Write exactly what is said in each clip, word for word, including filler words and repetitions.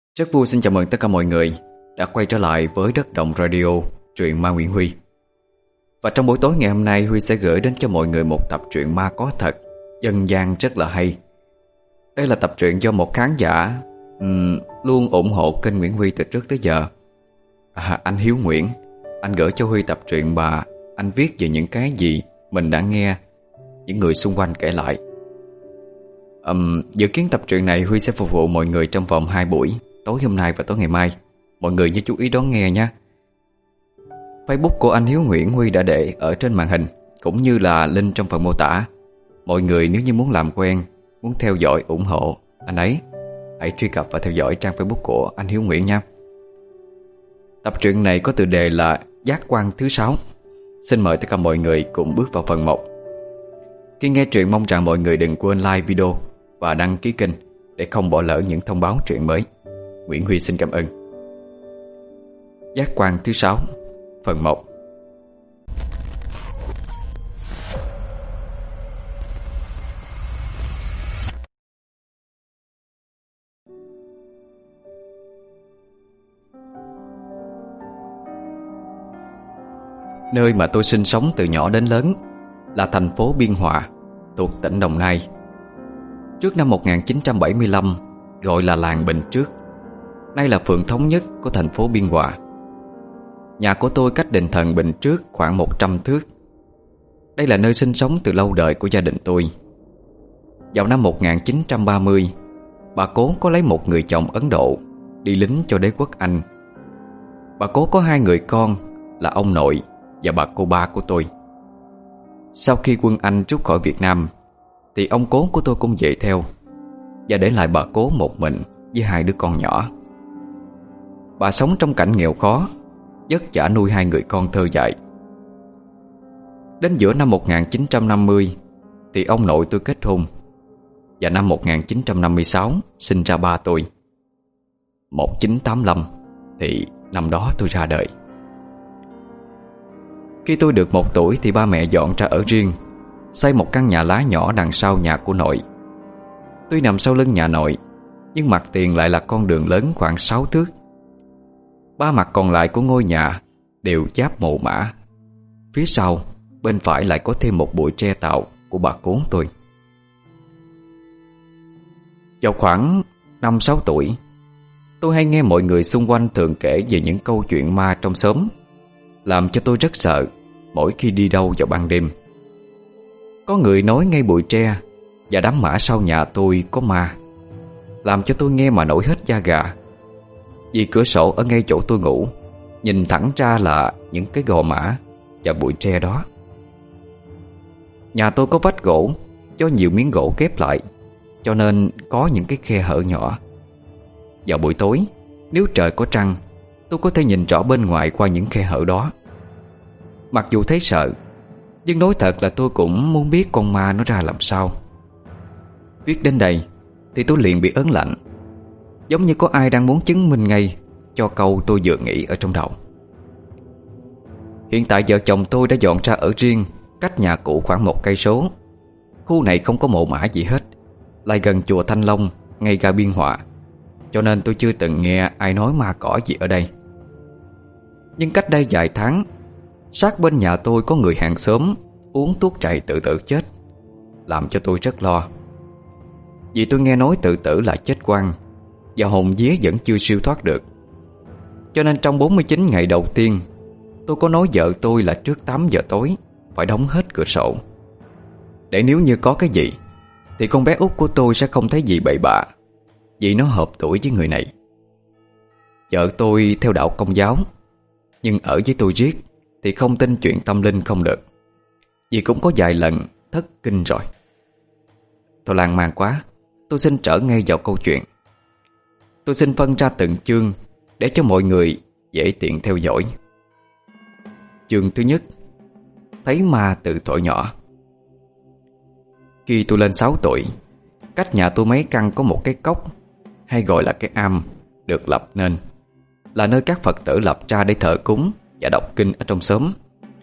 Rất vui xin chào mừng tất cả mọi người đã quay trở lại với Đất Động Radio, truyện ma Nguyễn Huy. Và trong buổi tối ngày hôm nay, Huy sẽ gửi đến cho mọi người một tập truyện ma có thật, dân gian rất là hay. Đây là tập truyện do một khán giả um, luôn ủng hộ kênh Nguyễn Huy từ trước tới giờ, à, anh Hiếu Nguyễn. Anh gửi cho Huy tập truyện và anh viết về những cái gì mình đã nghe những người xung quanh kể lại. um, Dự kiến tập truyện này Huy sẽ phục vụ mọi người trong vòng hai buổi, tối hôm nay và tối ngày mai. Mọi người nhớ chú ý đón nghe nha. Facebook của anh Hiếu Nguyễn Huy đã để ở trên màn hình, cũng như là link trong phần mô tả. Mọi người nếu như muốn làm quen, muốn theo dõi ủng hộ anh ấy, hãy truy cập và theo dõi trang Facebook của anh Hiếu Nguyễn nha. Tập truyện này có tựa đề là Giác quan thứ sáu. Xin mời tất cả mọi người cùng bước vào phần một. Khi nghe truyện mong rằng mọi người đừng quên like video và đăng ký kênh để không bỏ lỡ những thông báo truyện mới. Nguyễn Huy xin cảm ơn. Giác quan thứ sáu, phần một. Nơi mà tôi sinh sống từ nhỏ đến lớn là thành phố Biên Hòa, thuộc tỉnh Đồng Nai. Trước năm một nghìn chín trăm bảy mươi lăm, gọi là làng Bình Trước, nay là phường thống nhất của thành phố Biên Hòa. Nhà của tôi cách đền thần Bình Trước khoảng một trăm thước. Đây là nơi sinh sống từ lâu đời của gia đình tôi. Vào năm một nghìn chín trăm ba mươi, bà cố có lấy một người chồng Ấn Độ đi lính cho đế quốc Anh. Bà cố có hai người con là ông nội và bà cô ba của tôi. Sau khi quân Anh rút khỏi Việt Nam thì ông cố của tôi cũng về theo, và để lại bà cố một mình với hai đứa con nhỏ. Bà sống trong cảnh nghèo khó, vất vả nuôi hai người con thơ dại. Đến giữa năm một nghìn chín trăm năm mươi thì ông nội tôi kết hôn, và năm một nghìn chín trăm năm mươi sáu sinh ra ba tôi. một nghìn chín trăm tám mươi lăm thì năm đó tôi ra đời. Khi tôi được một tuổi thì ba mẹ dọn ra ở riêng, xây một căn nhà lá nhỏ đằng sau nhà của nội. Tuy nằm sau lưng nhà nội, nhưng mặt tiền lại là con đường lớn khoảng sáu thước. Ba mặt còn lại của ngôi nhà đều giáp mồ mã. Phía sau, bên phải lại có thêm một bụi tre tạo của bà cố tôi. Vào khoảng năm sáu tuổi, tôi hay nghe mọi người xung quanh thường kể về những câu chuyện ma trong xóm, làm cho tôi rất sợ mỗi khi đi đâu vào ban đêm. Có người nói ngay bụi tre và đám mã sau nhà tôi có ma, làm cho tôi nghe mà nổi hết da gà. Vì cửa sổ ở ngay chỗ tôi ngủ, nhìn thẳng ra là những cái gò mã và bụi tre đó. Nhà tôi có vách gỗ do nhiều miếng gỗ ghép lại, cho nên có những cái khe hở nhỏ. Vào buổi tối, nếu trời có trăng, tôi có thể nhìn rõ bên ngoài qua những khe hở đó. Mặc dù thấy sợ, nhưng nói thật là tôi cũng muốn biết con ma nó ra làm sao. Viết đến đây thì tôi liền bị ớn lạnh, giống như có ai đang muốn chứng minh ngay cho câu tôi vừa nghĩ ở trong đầu. Hiện tại vợ chồng tôi đã dọn ra ở riêng, cách nhà cũ khoảng một cây số. Khu này không có mộ mã gì hết, lại gần chùa Thanh Long, ngay ga Biên Hòa, cho nên tôi chưa từng nghe ai nói ma cỏ gì ở đây. Nhưng cách đây vài tháng, sát bên nhà tôi có người hàng xóm uống thuốc trầy tự tử chết, làm cho tôi rất lo. Vì tôi nghe nói tự tử là chết quăng, và hồn vía vẫn chưa siêu thoát được. Cho nên trong bốn mươi chín ngày đầu tiên, tôi có nói vợ tôi là trước tám giờ tối phải đóng hết cửa sổ, để nếu như có cái gì thì con bé út của tôi sẽ không thấy gì bậy bạ, vì nó hợp tuổi với người này. Vợ tôi theo đạo Công giáo, nhưng ở với tôi riết thì không tin chuyện tâm linh không được, vì cũng có vài lần thất kinh rồi. Thôi lan man quá, tôi xin trở ngay vào câu chuyện. Tôi xin phân ra từng chương để cho mọi người dễ tiện theo dõi. Chương thứ nhất, thấy ma từ thuở nhỏ. Khi tôi lên sáu tuổi, cách nhà tôi mấy căn có một cái cốc, hay gọi là cái am, được lập nên, là nơi các Phật tử lập ra để thờ cúng và đọc kinh ở trong xóm.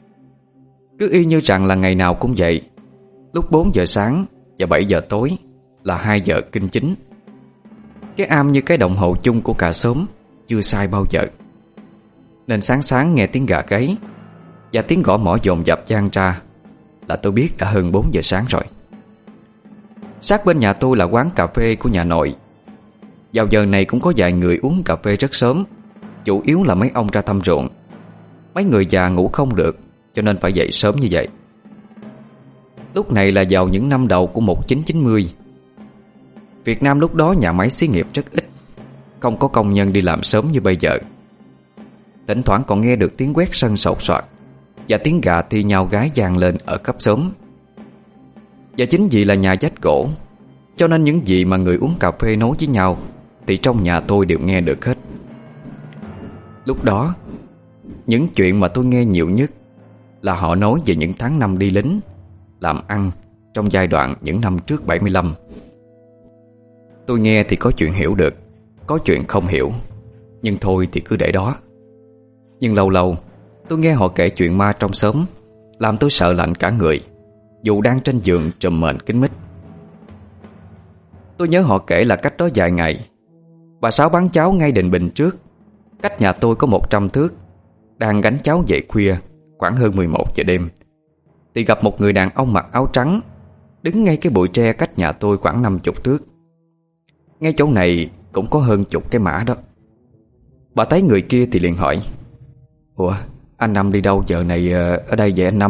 Cứ y như rằng là ngày nào cũng vậy. Lúc bốn giờ sáng và bảy giờ tối là hai giờ kinh chính. Cái am như cái đồng hồ chung của cả xóm, chưa sai bao giờ. Nên sáng sáng nghe tiếng gà gáy và tiếng gõ mõ dồn dập vang ra là tôi biết đã hơn bốn giờ sáng rồi. Sát bên nhà tôi là quán cà phê của nhà nội. Vào giờ này cũng có vài người uống cà phê rất sớm, chủ yếu là mấy ông ra thăm ruộng. Mấy người già ngủ không được cho nên phải dậy sớm như vậy. Lúc này là vào những năm đầu của một nghìn chín trăm chín mươi. Việt Nam lúc đó nhà máy xí nghiệp rất ít, không có công nhân đi làm sớm như bây giờ. Thỉnh thoảng còn nghe được tiếng quét sân sột soạt và tiếng gà thi nhau gái vang lên ở khắp xóm. Và chính vì là nhà vách gỗ, cho nên những gì mà người uống cà phê nói với nhau thì trong nhà tôi đều nghe được hết. Lúc đó, những chuyện mà tôi nghe nhiều nhất là họ nói về những tháng năm đi lính, làm ăn trong giai đoạn những năm trước bảy mươi lăm. Tôi nghe thì có chuyện hiểu được, có chuyện không hiểu, nhưng thôi thì cứ để đó. Nhưng lâu lâu tôi nghe họ kể chuyện ma trong xóm, làm tôi sợ lạnh cả người, dù đang trên giường trùm mền kín mít. Tôi nhớ họ kể là cách đó vài ngày, bà Sáu bán cháo ngay Đình Bình trước, cách nhà tôi có một trăm thước, đang gánh cháo về khuya, khoảng hơn mười một giờ đêm, thì gặp một người đàn ông mặc áo trắng đứng ngay cái bụi tre cách nhà tôi khoảng năm chục thước. Ngay chỗ này cũng có hơn chục cái mã đó. Bà thấy người kia thì liền hỏi: "Ủa, anh Năm đi đâu giờ này ở đây vậy anh Năm?"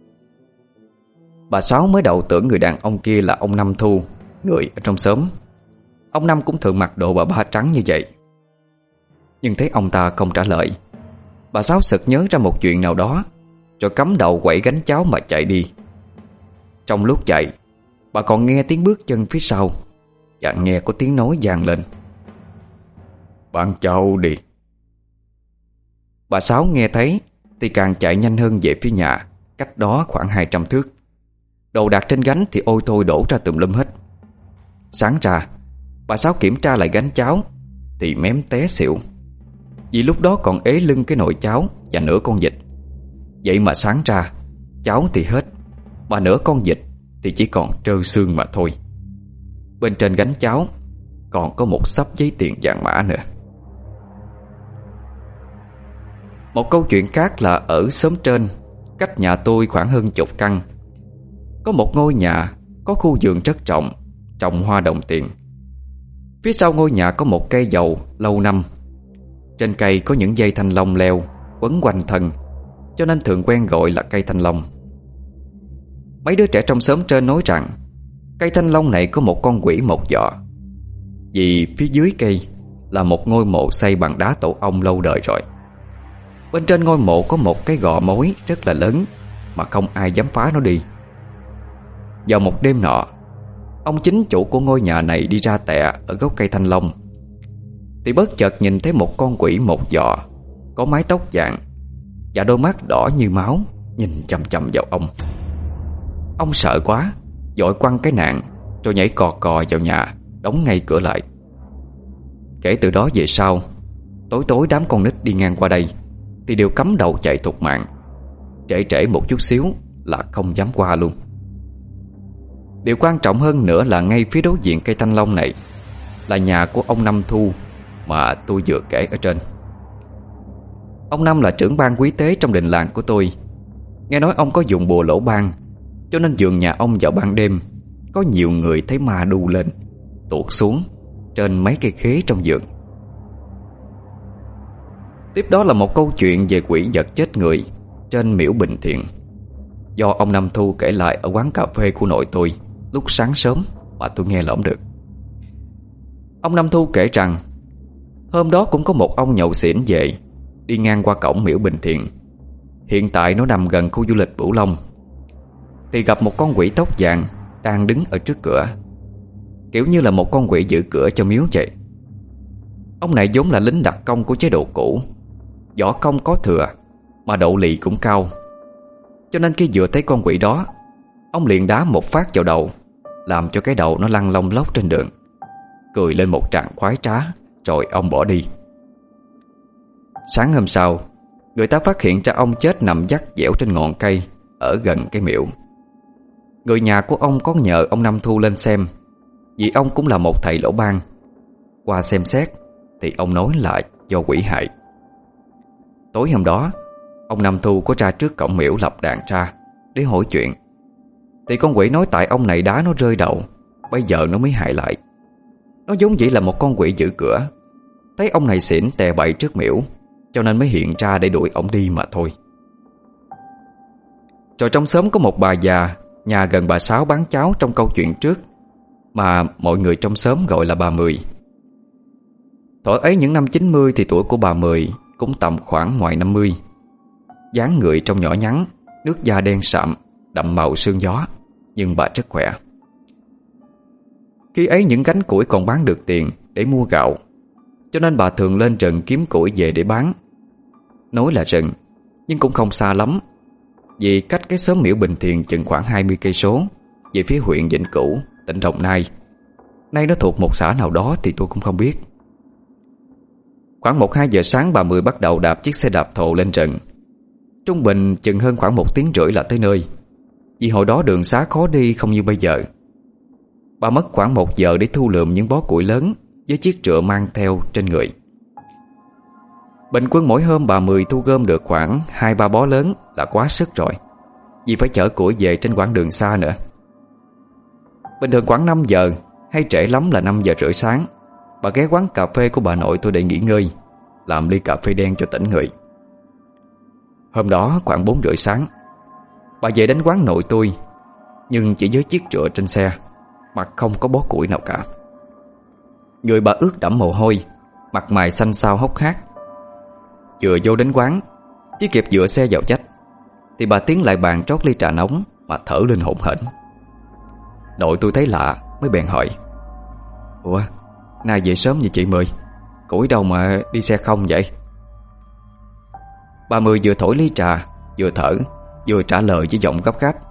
Bà Sáu mới đầu tưởng người đàn ông kia là ông Năm Thu, người ở trong xóm. Ông Năm cũng thường mặc đồ bà ba trắng như vậy. Nhưng thấy ông ta không trả lời, bà Sáu sực nhớ ra một chuyện nào đó, rồi cắm đầu quẩy gánh cháo mà chạy đi. Trong lúc chạy, bà còn nghe tiếng bước chân phía sau, và nghe có tiếng nói vang lên: "Bán cháo đi." Bà Sáu nghe thấy thì càng chạy nhanh hơn về phía nhà, cách đó khoảng hai trăm thước. Đồ đạc trên gánh thì ôi thôi đổ ra tùm lum hết. Sáng ra, bà Sáu kiểm tra lại gánh cháo thì mém té xỉu, vì lúc đó còn ế lưng cái nồi cháo và nửa con vịt. Vậy mà sáng ra, cháo thì hết, mà nửa con vịt thì chỉ còn trơ xương mà thôi. Bên trên gánh cháo còn có một xấp giấy tiền vàng mã nữa. Một câu chuyện khác là ở xóm trên, cách nhà tôi khoảng hơn chục căn, có một ngôi nhà có khu vườn rất rộng, trồng hoa đồng tiền. Phía sau ngôi nhà có một cây dầu lâu năm. Trên cây có những dây thanh long leo quấn quanh thân, cho nên thường quen gọi là cây thanh long. Mấy đứa trẻ trong xóm trên nói rằng cây thanh long này có một con quỷ một giọ, vì phía dưới cây là một ngôi mộ xây bằng đá tổ ong lâu đời rồi. Bên trên ngôi mộ có một cái gò mối rất là lớn, mà không ai dám phá nó đi. Vào một đêm nọ, ông chính chủ của ngôi nhà này đi ra tẹ ở gốc cây thanh long, thì bất chợt nhìn thấy một con quỷ một giọ, có mái tóc vàng và đôi mắt đỏ như máu, nhìn chằm chằm vào ông. Ông sợ quá, vội quăng cái nạn rồi nhảy cò cò vào nhà, đóng ngay cửa lại. Kể từ đó về sau, tối tối đám con nít đi ngang qua đây thì đều cắm đầu chạy thục mạng, trễ trễ một chút xíu là không dám qua luôn. Điều quan trọng hơn nữa là ngay phía đối diện cây thanh long này là nhà của ông Năm Thu mà tôi vừa kể ở trên. Ông Năm là trưởng ban quý tế trong đình làng của tôi. Nghe nói ông có dùng bùa lỗ ban, cho nên vườn nhà ông vào ban đêm có nhiều người thấy ma đu lên, tuột xuống trên mấy cây khế trong vườn. Tiếp đó là một câu chuyện về quỷ vật chết người trên miễu Bình Thiện, do ông Năm Thu kể lại ở quán cà phê của nội tôi lúc sáng sớm mà tôi nghe lỏm được. Ông Năm Thu kể rằng hôm đó cũng có một ông nhậu xỉn về, đi ngang qua cổng miễu Bình Thiện, hiện tại nó nằm gần khu du lịch Bửu Long, thì gặp một con quỷ tóc vàng đang đứng ở trước cửa, kiểu như là một con quỷ giữ cửa cho miếu vậy. Ông này vốn là lính đặc công của chế độ cũ, võ công có thừa mà độ lì cũng cao, cho nên khi vừa thấy con quỷ đó, ông liền đá một phát vào đầu, làm cho cái đầu nó lăn lông lốc trên đường, cười lên một tràng khoái trá, rồi ông bỏ đi. Sáng hôm sau, người ta phát hiện ra ông chết nằm vắt dẻo trên ngọn cây ở gần cái miễu. Người nhà của ông có nhờ ông Năm Thu lên xem, vì ông cũng là một thầy lỗ ban. Qua xem xét thì ông nói là do quỷ hại. Tối hôm đó, ông Nam Thu có ra trước cổng miễu lập đàn ra để hỏi chuyện. Thì con quỷ nói tại ông này đá nó rơi đầu, bây giờ nó mới hại lại. Nó giống vậy là một con quỷ giữ cửa, thấy ông này xỉn tè bậy trước miễu, cho nên mới hiện ra để đuổi ông đi mà thôi. Rồi trong xóm có một bà già, nhà gần bà Sáu bán cháo trong câu chuyện trước, mà mọi người trong xóm gọi là bà Mười. Thuở ấy những năm chín mươi thì tuổi của bà Mười cũng tầm khoảng ngoài năm mươi. Dáng người trông nhỏ nhắn, nước da đen sạm, đậm màu sương gió, nhưng bà rất khỏe. Khi ấy những gánh củi còn bán được tiền để mua gạo, cho nên bà thường lên rừng kiếm củi về để bán. Nói là rừng, nhưng cũng không xa lắm, vì cách cái xóm miễu Bình Thiền chừng khoảng hai mươi cây số về phía huyện Vĩnh Cửu, tỉnh Đồng Nai. Nay nó thuộc một xã nào đó thì tôi cũng không biết. Khoảng một hai giờ sáng bà Mười bắt đầu đạp chiếc xe đạp thồ lên rừng. Trung bình chừng hơn khoảng một tiếng rưỡi là tới nơi, vì hồi đó đường xá khó đi không như bây giờ. Bà mất khoảng một giờ để thu lượm những bó củi lớn với chiếc rựa mang theo trên người. Bình quân mỗi hôm bà Mười thu gom được khoảng hai ba bó lớn là quá sức rồi, vì phải chở củi về trên quãng đường xa nữa. Bình thường khoảng năm giờ, hay trễ lắm là năm giờ rưỡi sáng, bà ghé quán cà phê của bà nội tôi để nghỉ ngơi, làm ly cà phê đen cho tỉnh người. Hôm đó khoảng bốn rưỡi sáng, bà về đến quán nội tôi, nhưng chỉ với chiếc rựa trên xe, mặt không có bó củi nào cả. Người bà ướt đẫm mồ hôi, mặt mày xanh xao hốc hác. Vừa vô đến quán, chỉ kịp dựa xe vào vách thì bà tiến lại bàn trót ly trà nóng mà thở lên hổn hển. Nội tôi thấy lạ mới bèn hỏi: "Ủa, nay về sớm vậy chị Mười? Củi đâu mà đi xe không vậy?" Bà Mười vừa thổi ly trà, vừa thở, vừa trả lời với giọng gấp gáp: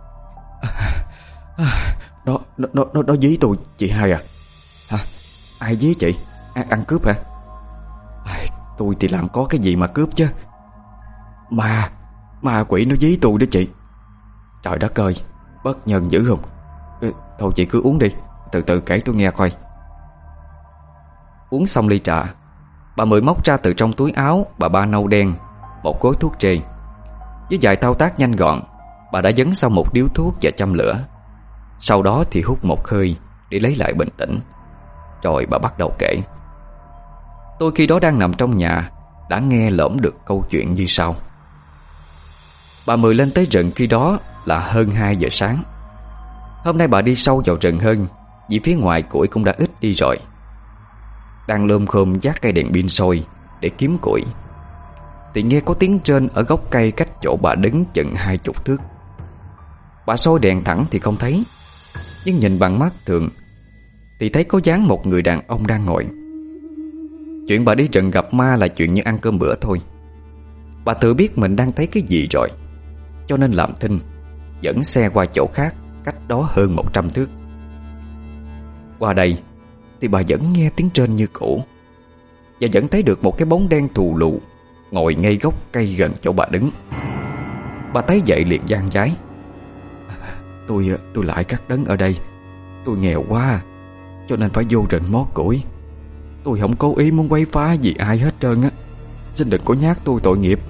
Nó, nó, nó, nó, nó dí tôi chị hai à. Hả? Ai dí chị? À, ăn cướp hả? À, tôi thì làm có cái gì mà cướp chứ. Mà Ma quỷ nó dí tôi đó chị. Trời đất ơi, bất nhân dữ không? Thôi chị cứ uống đi, từ từ kể tôi nghe coi. Uống xong ly trà, bà Mười móc ra từ trong túi áo bà ba nâu đen một gói thuốc trê. Với vài thao tác nhanh gọn, bà đã dấn xong một điếu thuốc và châm lửa. Sau đó thì hút một hơi để lấy lại bình tĩnh. Rồi bà bắt đầu kể. Tôi khi đó đang nằm trong nhà đã nghe lỡm được câu chuyện như sau. Bà Mười lên tới rừng khi đó là hơn hai giờ sáng. Hôm nay bà đi sâu vào rừng hơn, vì phía ngoài củi cũng đã ít đi rồi. Đang lơm khơm vác cây đèn pin sôi để kiếm củi, thì nghe có tiếng trên ở gốc cây cách chỗ bà đứng chừng hai chục thước. Bà soi đèn thẳng thì không thấy, nhưng nhìn bằng mắt thường thì thấy có dáng một người đàn ông đang ngồi. Chuyện bà đi rừng gặp ma là chuyện như ăn cơm bữa thôi. Bà tự biết mình đang thấy cái gì rồi, cho nên làm thinh, dẫn xe qua chỗ khác cách đó hơn một trăm thước. Qua đây thì bà vẫn nghe tiếng trên như cũ, và vẫn thấy được một cái bóng đen thù lù ngồi ngay gốc cây gần chỗ bà đứng. Bà thấy vậy liền van vái: Tôi tôi lại cắt đấng ở đây. Tôi nghèo quá, cho nên phải vô rừng mót củi. Tôi không cố ý muốn quấy phá gì ai hết trơn á. Xin đừng có nhát tôi tội nghiệp.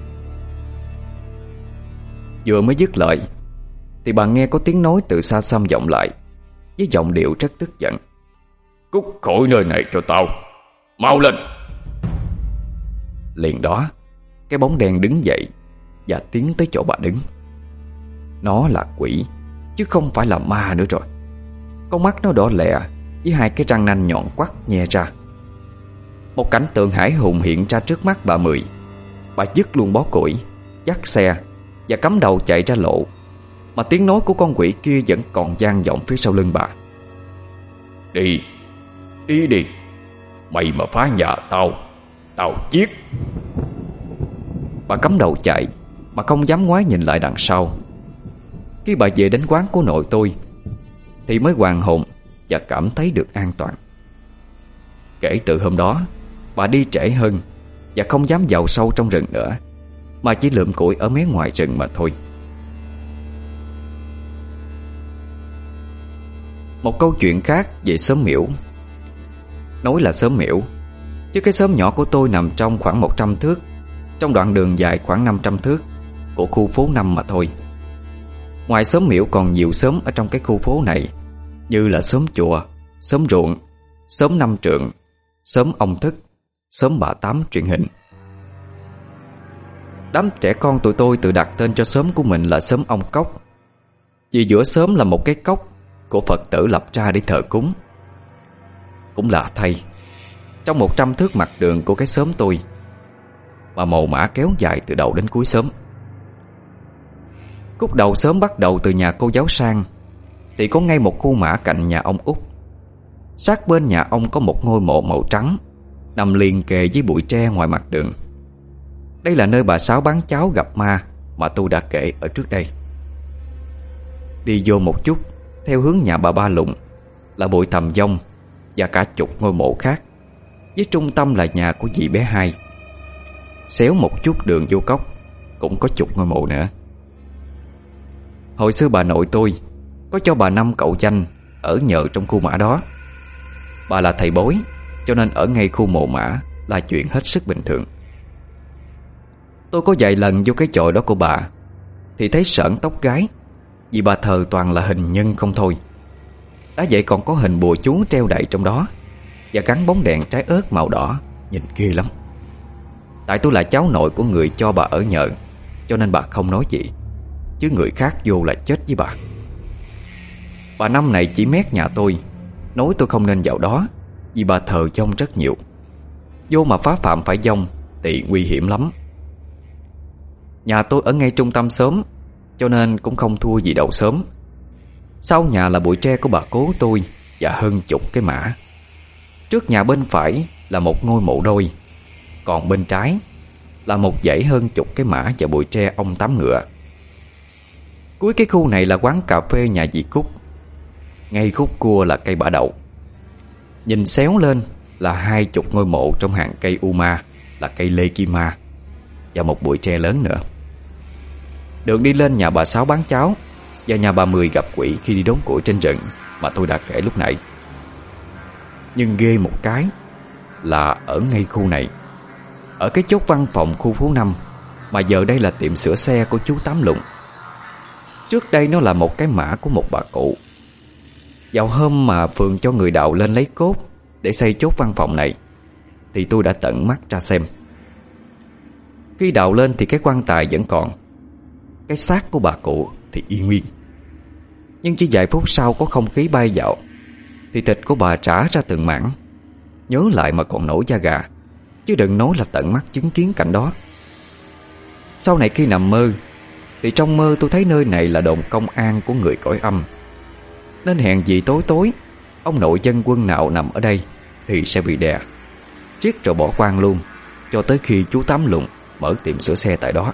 Vừa mới dứt lời thì bà nghe có tiếng nói từ xa xăm vọng lại, với giọng điệu rất tức giận: Cút khỏi nơi này cho tao, mau lên. Liền đó, cái bóng đen đứng dậy và tiến tới chỗ bà đứng. Nó là quỷ, chứ không phải là ma nữa rồi. Con mắt nó đỏ lẹ, với hai cái răng nanh nhọn quắt nhe ra. Một cảnh tượng hãi hùng hiện ra trước mắt bà Mười. Bà dứt luôn bó củi, dắt xe và cắm đầu chạy ra lộ, mà tiếng nói của con quỷ kia vẫn còn vang vọng phía sau lưng bà: Đi, đi đi, mày mà phá nhà tao, tao giết. Bà cắm đầu chạy mà không dám ngoái nhìn lại đằng sau. Khi bà về đến quán của nội tôi thì mới hoàn hồn và cảm thấy được an toàn. Kể từ hôm đó, bà đi trễ hơn và không dám vào sâu trong rừng nữa, mà chỉ lượm củi ở mé ngoài rừng mà thôi. Một câu chuyện khác về xóm miễu. Nói là xóm miễu, chứ cái xóm nhỏ của tôi nằm trong khoảng một trăm thước, trong đoạn đường dài khoảng năm trăm thước của khu phố năm mà thôi. Ngoài xóm Miễu còn nhiều xóm ở trong cái khu phố này, như là xóm Chùa, xóm Ruộng, xóm Năm Trượng, xóm Ông Thức, xóm Bà Tám Truyền Hình. Đám trẻ con tụi tôi tự đặt tên cho xóm của mình là xóm Ông Cốc, vì giữa xóm là một cái cốc của Phật tử lập ra để thờ cúng. Cũng lạ thay, trong một trăm thước mặt đường của cái xóm tôi mà mồ mả kéo dài từ đầu đến cuối xóm. Khúc đầu xóm bắt đầu từ nhà cô giáo Sang thì có ngay một khu mả cạnh nhà ông Út. Sát bên nhà ông có một ngôi mộ màu trắng nằm liền kề với bụi tre ngoài mặt đường. Đây là nơi bà Sáu bán cháo gặp ma mà tôi đã kể ở trước đây. Đi vô một chút, theo hướng nhà bà Ba Lụng là bụi Thầm Dông và cả chục ngôi mộ khác, với trung tâm là nhà của dì bé Hai. Xéo một chút đường vô cốc cũng có chục ngôi mộ nữa. Hồi xưa bà nội tôi có cho bà Năm cậu danh ở nhờ trong khu mả đó. Bà là thầy bói, cho nên ở ngay khu mộ mả là chuyện hết sức bình thường. Tôi có vài lần vô cái chòi đó của bà thì thấy sởn tóc gái, vì bà thờ toàn là hình nhân không thôi. Đã vậy còn có hình bùa chú treo đầy trong đó, và gắn bóng đèn trái ớt màu đỏ, nhìn ghê lắm. Tại tôi là cháu nội của người cho bà ở nhờ, cho nên bà không nói gì, chứ người khác vô là chết với bà. Bà Năm này chỉ mét nhà tôi, nói tôi không nên vào đó, vì bà thờ dông rất nhiều. Vô mà phá phạm phải dông thì nguy hiểm lắm. Nhà tôi ở ngay trung tâm xóm, cho nên cũng không thua gì đầu xóm. Sau nhà là bụi tre của bà cố tôi và hơn chục cái mả. Trước nhà bên phải là một ngôi mộ đôi, còn bên trái là một dãy hơn chục cái mả và bụi tre ông Tám Ngựa. Cuối cái khu này là quán cà phê nhà dì Cúc. Ngay khúc cua là cây bả đậu. Nhìn xéo lên là hai chục ngôi mộ trong hàng cây u ma, là cây lê kim ma, và một bụi tre lớn nữa. Đường đi lên nhà bà Sáu bán cháo và nhà bà Mười gặp quỷ khi đi đốn củi trên rừng mà tôi đã kể lúc nãy. Nhưng ghê một cái là ở ngay khu này, ở cái chốt văn phòng khu phố năm, mà giờ đây là tiệm sửa xe của chú Tám Lụng. Trước đây nó là một cái mả của một bà cụ. Vào hôm mà phường cho người đào lên lấy cốt để xây chốt văn phòng này thì tôi đã tận mắt ra xem. Khi đào lên thì cái quan tài vẫn còn, cái xác của bà cụ thì y nguyên. Nhưng chỉ vài phút sau có không khí bay vào thì thịt của bà trả ra từng mảng. Nhớ lại mà còn nổi da gà, chứ đừng nói là tận mắt chứng kiến cảnh đó. Sau này khi nằm mơ thì trong mơ tôi thấy nơi này là đồn công an của người cõi âm, nên hèn gì tối tối ông nội dân quân nào nằm ở đây thì sẽ bị đè, giết rồi bỏ quan luôn, cho tới khi chú Tám Lụng mở tiệm sửa xe tại đó.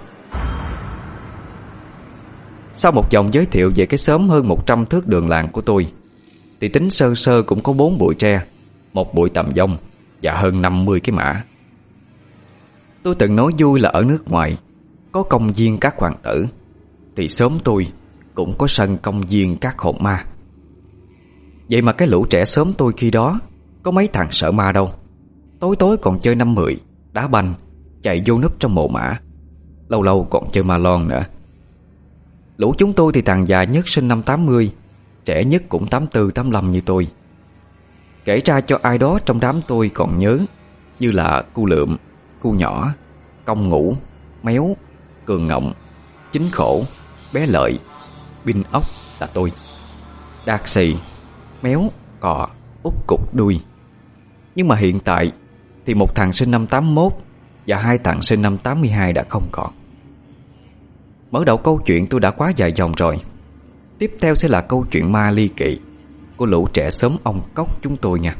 Sau một vòng giới thiệu về cái xóm hơn một trăm thước đường làng của tôi thì tính sơ sơ cũng có bốn bụi tre, một bụi Tầm Dông và hơn năm mươi cái mả. Tôi từng nói vui là ở nước ngoài có công viên các hoàng tử, thì xóm tôi cũng có sân công viên các hồn ma. Vậy mà cái lũ trẻ xóm tôi khi đó có mấy thằng sợ ma đâu. Tối tối còn chơi năm mười, đá banh, chạy vô núp trong mộ mả, lâu lâu còn chơi ma lon nữa. Lũ chúng tôi thì thằng già nhất sinh năm tám mươi, trẻ nhất cũng tám tư tám lăm như tôi. Kể ra cho ai đó trong đám tôi còn nhớ, như là cu Lượm, cu Nhỏ, Công Ngủ, Méo, Cường Ngọng, Chính Khổ, Bé Lợi, Binh Ốc là tôi, Đạt Xì, Méo, Cò, Út Cục Đuôi. Nhưng mà hiện tại thì một thằng sinh năm tám mốt và hai thằng sinh năm tám mươi hai đã không còn. Mở đầu câu chuyện tôi đã quá dài dòng rồi. Tiếp theo sẽ là câu chuyện ma ly kỳ của lũ trẻ xóm ông Cốc chúng tôi nha.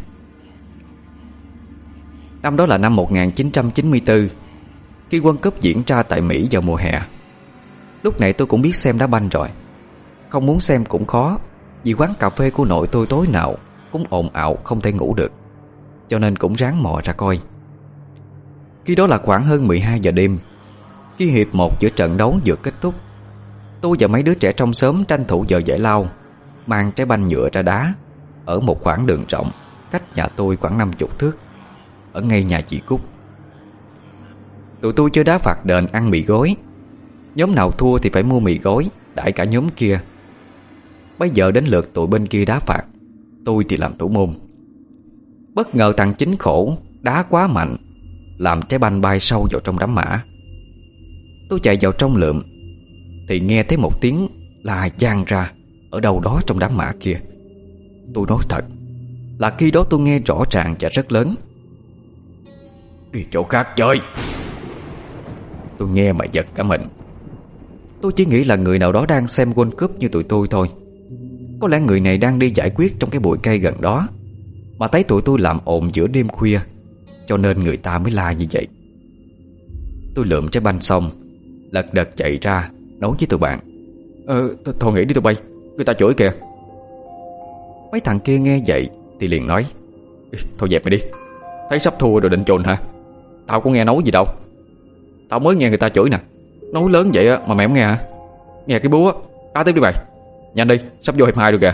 Năm đó là năm một nghìn chín trăm chín mươi tư, khi World Cup diễn ra tại Mỹ vào mùa hè. Lúc này tôi cũng biết xem đá banh rồi. Không muốn xem cũng khó, vì quán cà phê của nội tôi tối nào cũng ồn ào không thể ngủ được, cho nên cũng ráng mò ra coi. Khi đó là khoảng hơn mười hai giờ đêm. Khi hiệp một giữa trận đấu vừa kết thúc, tôi và mấy đứa trẻ trong xóm tranh thủ giờ giải lao, mang trái banh nhựa ra đá ở một khoảng đường rộng cách nhà tôi khoảng năm chục thước, ở ngay nhà chị Cúc. Tụi tôi chơi đá phạt đền ăn mì gói. Nhóm nào thua thì phải mua mì gói đãi cả nhóm kia. Bây giờ đến lượt tụi bên kia đá phạt, tôi thì làm thủ môn. Bất ngờ thằng Chính khổ đá quá mạnh, làm trái banh bay sâu vào trong đám mã. Tôi chạy vào trong lượm thì nghe thấy một tiếng la vang ra ở đâu đó trong đám mã kia. Tôi nói thật là khi đó tôi nghe rõ ràng và rất lớn: "Đi chỗ khác chơi." Tôi nghe mà giật cả mình. Tôi chỉ nghĩ là người nào đó đang xem World Cup như tụi tôi thôi. Có lẽ người này đang đi giải quyết trong cái bụi cây gần đó, mà thấy tụi tôi làm ồn giữa đêm khuya, cho nên người ta mới la như vậy. Tôi lượm trái banh xong, lật đật chạy ra nói với tụi bạn: Ờ, thôi nghỉ đi tụi bay, người ta chửi kìa. Mấy thằng kia nghe vậy thì liền nói: Thôi dẹp mày đi, thấy sắp thua rồi định chồn hả? Tao có nghe nói gì đâu. Tao mới nghe người ta chửi nè. Nói lớn vậy á mà mày không nghe hả? Nghe cái búa, đá tiếp đi mày. Nhanh đi, sắp vô hiệp hai rồi kìa.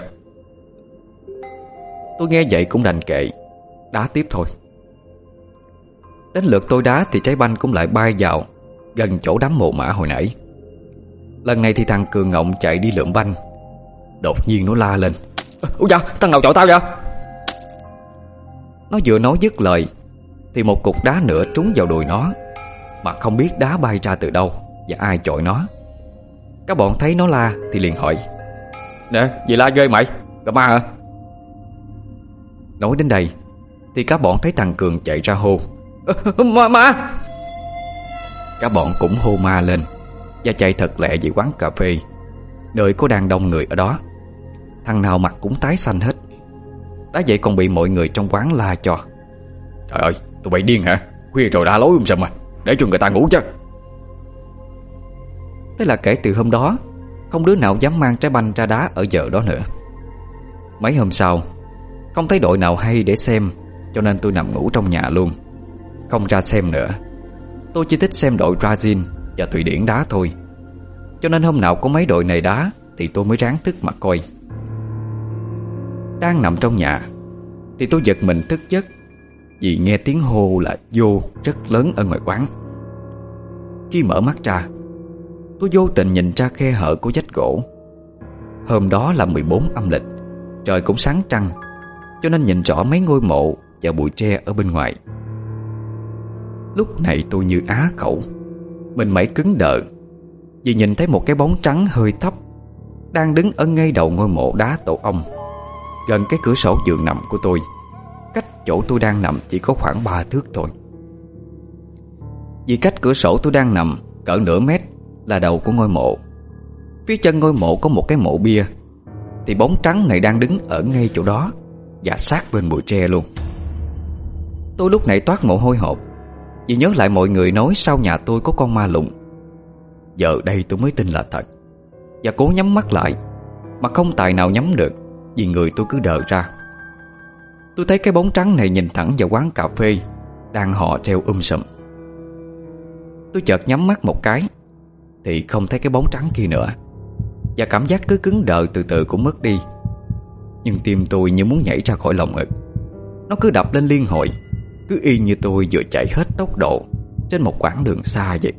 Tôi nghe vậy cũng đành kệ, đá tiếp thôi. Đến lượt tôi đá thì trái banh cũng lại bay vào gần chỗ đám mồ mã hồi nãy. Lần này thì thằng Cường Ngộng chạy đi lượm banh. Đột nhiên nó la lên: Ủa dạ, thằng nào chọi tao vậy? Nó vừa nói dứt lời thì một cục đá nữa trúng vào đùi nó, mà không biết đá bay ra từ đâu và ai chọi nó. Các bọn thấy nó la thì liền hỏi: Nè, gì la ghê mày? Gặp ma hả? Nói đến đây thì các bọn thấy thằng Cường chạy ra hô: Ma, ma! Các bọn cũng hô ma lên và chạy thật lẹ về quán cà phê, nơi có đang đông người ở đó. Thằng nào mặt cũng tái xanh hết. Đã vậy còn bị mọi người trong quán la cho: Trời ơi, tụi bay điên hả? Khuya rồi đã lối um sùm à, để cho người ta ngủ chứ. Thế là kể từ hôm đó, không đứa nào dám mang trái banh ra đá ở giờ đó nữa. Mấy hôm sau, không thấy đội nào hay để xem, cho nên tôi nằm ngủ trong nhà luôn, không ra xem nữa. Tôi chỉ thích xem đội Brazil và Thụy Điển đá thôi, cho nên hôm nào có mấy đội này đá thì tôi mới ráng thức mà coi. Đang nằm trong nhà thì tôi giật mình thức giấc vì nghe tiếng hô là vô rất lớn ở ngoài quán. Khi mở mắt ra, tôi vô tình nhìn ra khe hở của vách gỗ. Hôm đó là mười bốn âm lịch, trời cũng sáng trăng, cho nên nhìn rõ mấy ngôi mộ và bụi tre ở bên ngoài. Lúc này tôi như á khẩu, mình mẩy cứng đờ vì nhìn thấy một cái bóng trắng hơi thấp đang đứng ở ngay đầu ngôi mộ đá tổ ong, gần cái cửa sổ giường nằm của tôi, cách chỗ tôi đang nằm chỉ có khoảng ba thước thôi. Vì cách cửa sổ tôi đang nằm cỡ nửa mét là đầu của ngôi mộ. Phía chân ngôi mộ có một cái mộ bia, thì bóng trắng này đang đứng ở ngay chỗ đó và sát bên bụi tre luôn. Tôi lúc này toát mồ hôi hột vì nhớ lại mọi người nói sau nhà tôi có con ma lùng. Giờ đây tôi mới tin là thật, và cố nhắm mắt lại mà không tài nào nhắm được vì người tôi cứ đờ ra. Tôi thấy cái bóng trắng này nhìn thẳng vào quán cà phê đang hò reo um sùm. Tôi chợt nhắm mắt một cái thì không thấy cái bóng trắng kia nữa, và cảm giác cứ cứng đờ từ từ cũng mất đi. Nhưng tim tôi như muốn nhảy ra khỏi lồng ngực. Nó cứ đập lên liên hồi, cứ y như tôi vừa chạy hết tốc độ trên một quãng đường xa vậy.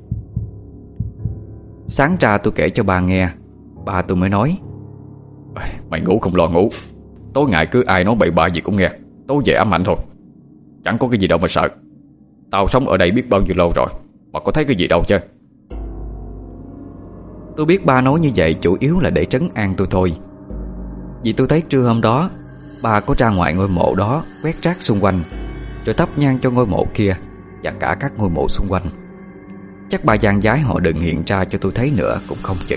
Sáng ra tôi kể cho ba nghe, ba tôi mới nói: Mày ngủ không lo ngủ, tối ngày cứ ai nói bậy bạ gì cũng nghe, tối về ám ảnh thôi. Chẳng có cái gì đâu mà sợ. Tao sống ở đây biết bao nhiêu lâu rồi mà có thấy cái gì đâu chứ. Tôi biết ba nói như vậy chủ yếu là để trấn an tôi thôi. Vì tôi thấy trưa hôm đó ba có ra ngoài ngôi mộ đó quét rác xung quanh, rồi thắp nhang cho ngôi mộ kia và cả các ngôi mộ xung quanh. Chắc ba gian giái họ đừng hiện ra cho tôi thấy nữa cũng không chừng.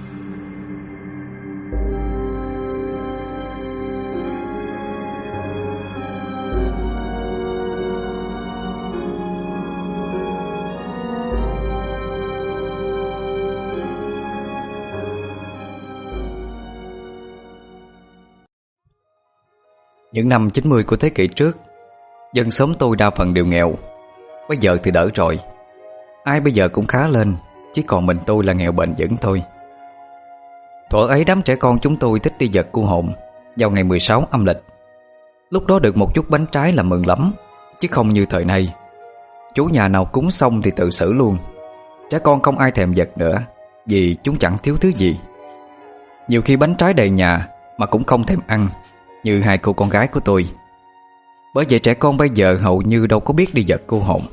Những năm chín mươi của thế kỷ trước, dân xóm tôi đa phần đều nghèo. Bây giờ thì đỡ rồi, ai bây giờ cũng khá lên, chỉ còn mình tôi là nghèo bền vững thôi. Thuở ấy đám trẻ con chúng tôi thích đi giật cu hồn vào ngày mười sáu âm lịch. Lúc đó được một chút bánh trái là mừng lắm, chứ không như thời nay. Chủ nhà nào cúng xong thì tự xử luôn. Trẻ con không ai thèm vật nữa, vì chúng chẳng thiếu thứ gì. Nhiều khi bánh trái đầy nhà mà cũng không thèm ăn, như hai cô con gái của tôi. Bởi vậy trẻ con bây giờ hầu như đâu có biết đi vật cô hồn.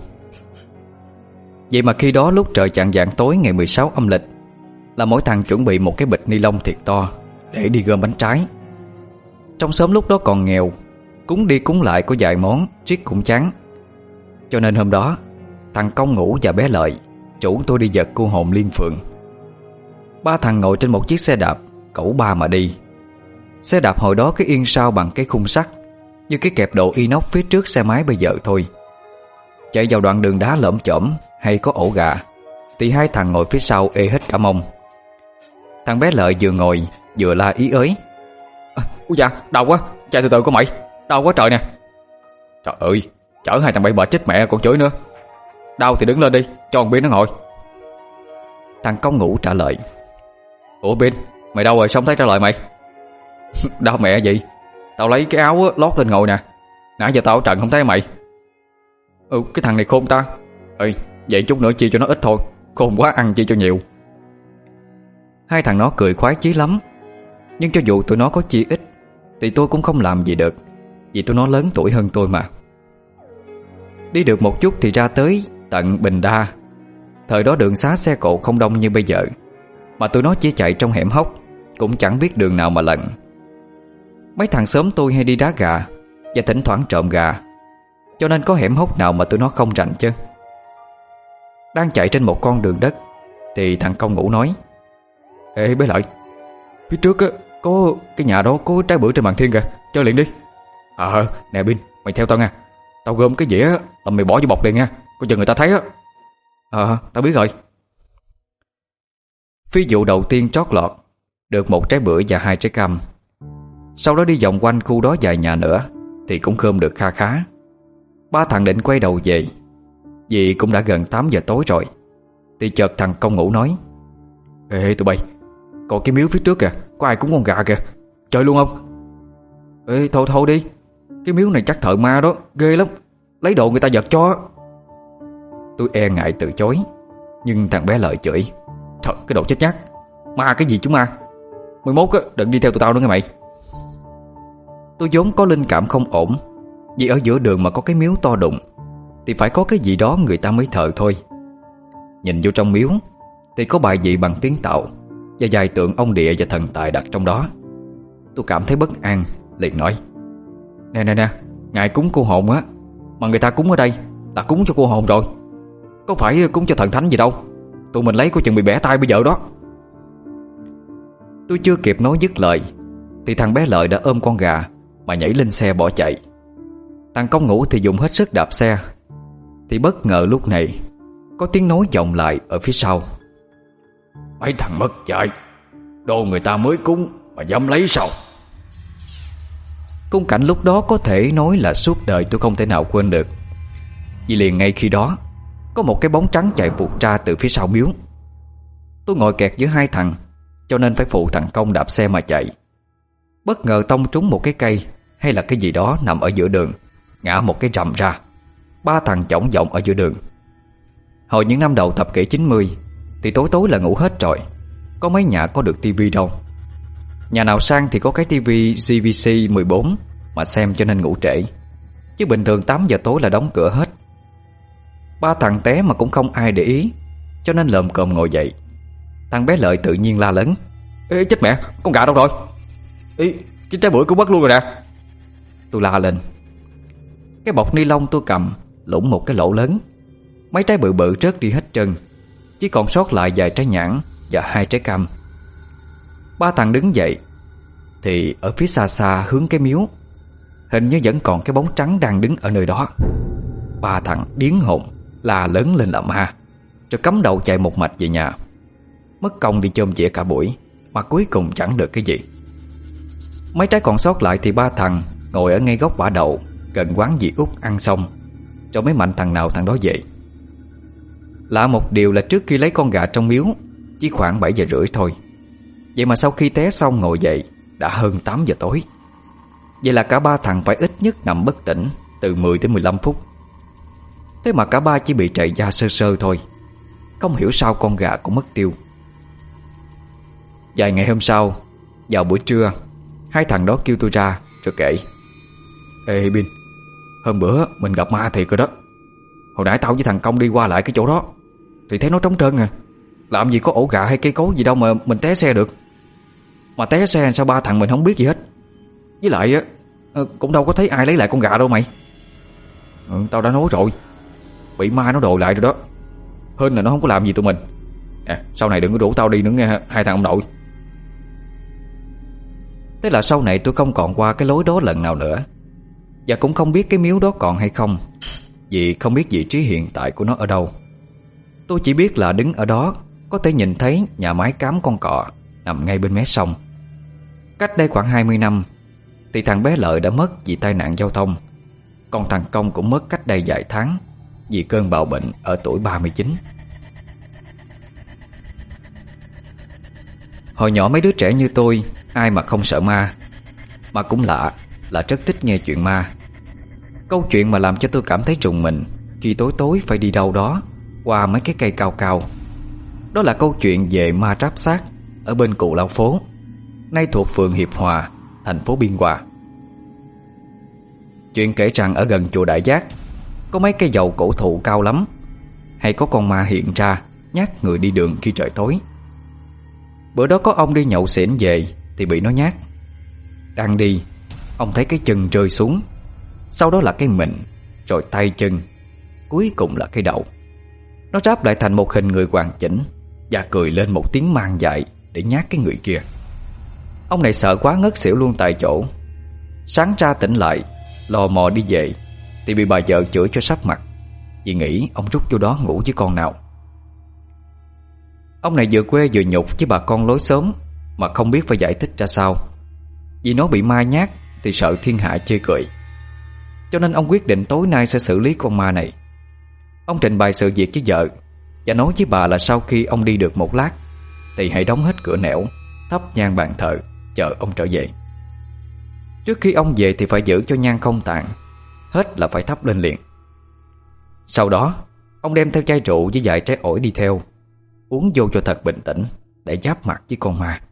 Vậy mà khi đó lúc trời chạng vạng tối ngày mười sáu âm lịch, là mỗi thằng chuẩn bị một cái bịch ni lông thiệt to để đi gom bánh trái. Trong xóm lúc đó còn nghèo, cúng đi cúng lại có vài món, riết cũng chán. Cho nên hôm đó, thằng Công Ngũ và bé Lợi chủ tôi đi vật cô hồn liên phượng. Ba thằng ngồi trên một chiếc xe đạp cẩu ba mà đi. Xe đạp hồi đó cái yên sau bằng cái khung sắt, như cái kẹp độ inox phía trước xe máy bây giờ thôi. Chạy vào đoạn đường đá lởm chởm hay có ổ gà thì hai thằng ngồi phía sau ê hết cả mông. Thằng bé Lợi vừa ngồi vừa la ý ới: à, ui da, đau quá, chạy từ từ con mày, đau quá trời nè. Trời ơi, chở hai thằng bay bệt chết mẹ còn chửi nữa. Đau thì đứng lên đi, cho thằng Bin nó ngồi. Thằng Công Ngũ trả lời: ủa Bin, mày đâu rồi sao không thấy trả lời mày? Đau mẹ gì, tao lấy cái áo lót lên ngồi nè, nãy giờ tao ở trần không thấy mày. Ừ, cái thằng này khôn ta. Ừ, vậy chút nữa chia cho nó ít thôi, khôn quá ăn chia cho nhiều. Hai thằng nó cười khoái chí lắm. Nhưng cho dù tụi nó có chia ít thì tôi cũng không làm gì được, vì tụi nó lớn tuổi hơn tôi mà. Đi được một chút thì ra tới tận Bình Đa. Thời đó đường xá xe cộ không đông như bây giờ, mà tụi nó chỉ chạy trong hẻm hốc, cũng chẳng biết đường nào mà lận. Mấy thằng xóm tôi hay đi đá gà và thỉnh thoảng trộm gà, cho nên có hẻm hốc nào mà tụi nó không rành chứ. Đang chạy trên một con đường đất thì thằng Công Ngũ nói: ê bé Lợi, phía trước á, có cái nhà đó có trái bưởi trên bàn thiên kìa, chơi liền đi. Ờ, nè Bin, mày theo tao nha. Tao gom cái dĩa là mày bỏ vô bọc liền nha, coi chừng người ta thấy á. Ờ, tao biết rồi. Phi vụ đầu tiên trót lọt, được một trái bưởi và hai trái cam. Sau đó đi vòng quanh khu đó vài nhà nữa thì cũng gom được kha khá. Ba thằng định quay đầu về, vì cũng đã gần tám giờ tối rồi, thì chợt thằng Công Ngũ nói: ê tụi bay, còn cái miếu phía trước kìa, có ai cúng con gà kìa, chơi luôn không? Ê thôi thôi đi, cái miếu này chắc thợ ma đó, ghê lắm, lấy đồ người ta giật cho. Tôi e ngại từ chối, nhưng thằng bé Lợi chửi: trời, cái đồ chết nhát, ma cái gì chúng ma, mười mốt á, đừng đi theo tụi tao nữa nghe mày. Tôi vốn có linh cảm không ổn, vì ở giữa đường mà có cái miếu to đùng thì phải có cái gì đó người ta mới thờ thôi. Nhìn vô trong miếu thì có bài vị bằng tiếng Tàu và vài tượng ông địa và thần tài đặt trong đó. Tôi cảm thấy bất an, liền nói: nè nè nè, ngài cúng cô hồn á, mà người ta cúng ở đây là cúng cho cô hồn rồi, có phải cúng cho thần thánh gì đâu. Tụi mình lấy có chừng bị bẻ tay bây giờ đó. Tôi chưa kịp nói dứt lời thì thằng bé Lợi đã ôm con gà mà nhảy lên xe bỏ chạy. Thằng Công Ngũ thì dùng hết sức đạp xe. Thì bất ngờ lúc này có tiếng nói vọng lại ở phía sau: mấy thằng mất dạy, đồ người ta mới cúng mà dám lấy sao? Khung cảnh lúc đó có thể nói là suốt đời tôi không thể nào quên được. Vì liền ngay khi đó có một cái bóng trắng chạy vụt ra từ phía sau miếu. Tôi ngồi kẹt giữa hai thằng, cho nên phải phụ thằng Công đạp xe mà chạy. Bất ngờ tông trúng một cái cây hay là cái gì đó nằm ở giữa đường, ngã một cái rầm ra. Ba thằng chổng vọng ở giữa đường. Hồi những năm đầu thập kỷ chín mươi thì tối tối là ngủ hết rồi, có mấy nhà có được tivi đâu. Nhà nào sang thì có cái tivi giê vê xê mười bốn mà xem cho nên ngủ trễ, chứ bình thường tám giờ tối là đóng cửa hết. Ba thằng té mà cũng không ai để ý, cho nên lồm cồm ngồi dậy. Thằng bé Lợi tự nhiên la lớn: ê chết mẹ, con gà đâu rồi? Ê, cái trái bưởi cũng mất luôn rồi nè. Tôi la lên. Cái bọc ni lông tôi cầm lủng một cái lỗ lớn, mấy trái bự bự rớt đi hết trơn, chỉ còn sót lại vài trái nhãn và hai trái cam. Ba thằng đứng dậy thì ở phía xa xa hướng cái miếu, hình như vẫn còn cái bóng trắng đang đứng ở nơi đó. Ba thằng điếng hồn la lớn lên là ma, rồi cắm đầu chạy một mạch về nhà. Mất công đi chôm chĩa cả buổi mà cuối cùng chẳng được cái gì. Mấy trái còn sót lại thì ba thằng ngồi ở ngay góc bả đậu gần quán dì Út ăn xong, rồi mới mạnh thằng nào thằng đó về. Lạ một điều là trước khi lấy con gà trong miếu chỉ khoảng bảy giờ rưỡi thôi, vậy mà sau khi té xong ngồi dậy đã hơn tám giờ tối. Vậy là cả ba thằng phải ít nhất nằm bất tỉnh từ mười tới mười lăm phút Thế mà cả ba chỉ bị trầy da sơ sơ thôi. Không hiểu sao con gà cũng mất tiêu. Vài ngày hôm sau, vào buổi trưa, hai thằng đó kêu tôi ra rồi kể: Ê Bin, hôm bữa mình gặp ma thiệt rồi đó. Hồi nãy tao với thằng Công đi qua lại cái chỗ đó thì thấy nó trống trơn à. Làm gì có ổ gà hay cây cối gì đâu mà mình té xe được. Mà té xe sao ba thằng mình không biết gì hết. Với lại á, cũng đâu có thấy ai lấy lại con gà đâu mày. Ừ, tao đã nói rồi, bị ma nó đồ lại rồi đó. Hên là nó không có làm gì tụi mình. À, sau này đừng có rủ tao đi nữa nghe hai thằng ông nội. Thế là sau này tôi không còn qua cái lối đó lần nào nữa. Và cũng không biết cái miếu đó còn hay không, vì không biết vị trí hiện tại của nó ở đâu. Tôi chỉ biết là đứng ở đó có thể nhìn thấy nhà máy cám con cọ nằm ngay bên mé sông. Cách đây khoảng hai mươi năm thì thằng bé Lợi đã mất vì tai nạn giao thông. Còn thằng Công cũng mất cách đây vài tháng vì cơn bạo bệnh ở tuổi ba mươi chín. Hồi nhỏ mấy đứa trẻ như tôi ai mà không sợ ma. Mà cũng lạ là rất thích nghe chuyện ma. Câu chuyện mà làm cho tôi cảm thấy rùng mình khi tối tối phải đi đâu đó qua mấy cái cây cao cao, đó là câu chuyện về ma tráp xác ở bên Cù Lao Phố, nay thuộc phường Hiệp Hòa, thành phố Biên Hòa. Chuyện kể rằng ở gần chùa Đại Giác có mấy cây dầu cổ thụ cao lắm, hay có con ma hiện ra nhát người đi đường khi trời tối. Bữa đó có ông đi nhậu xỉn về thì bị nó nhát. Đang đi, ông thấy cái chân rơi xuống, sau đó là cái mình, rồi tay chân, cuối cùng là cái đầu. Nó ráp lại thành một hình người hoàn chỉnh và cười lên một tiếng mang dại để nhát cái người kia. Ông này sợ quá ngất xỉu luôn tại chỗ. Sáng ra tỉnh lại, lò mò đi về thì bị bà vợ chửi cho sắp mặt, vì nghĩ ông rút vô đó ngủ với con nào. Ông này vừa quê vừa nhục với bà con lối xóm mà không biết phải giải thích ra sao. Vì nó bị ma nhát thì sợ thiên hạ chê cười, cho nên ông quyết định tối nay sẽ xử lý con ma này. Ông trình bày sự việc với vợ và nói với bà là sau khi ông đi được một lát thì hãy đóng hết cửa nẻo, thắp nhang bàn thờ, chờ ông trở về. Trước khi ông về thì phải giữ cho nhang không tàn, hết là phải thắp lên liền. Sau đó ông đem theo chai rượu với vài trái ổi đi theo, uống vô cho thật bình tĩnh để giáp mặt với con ma.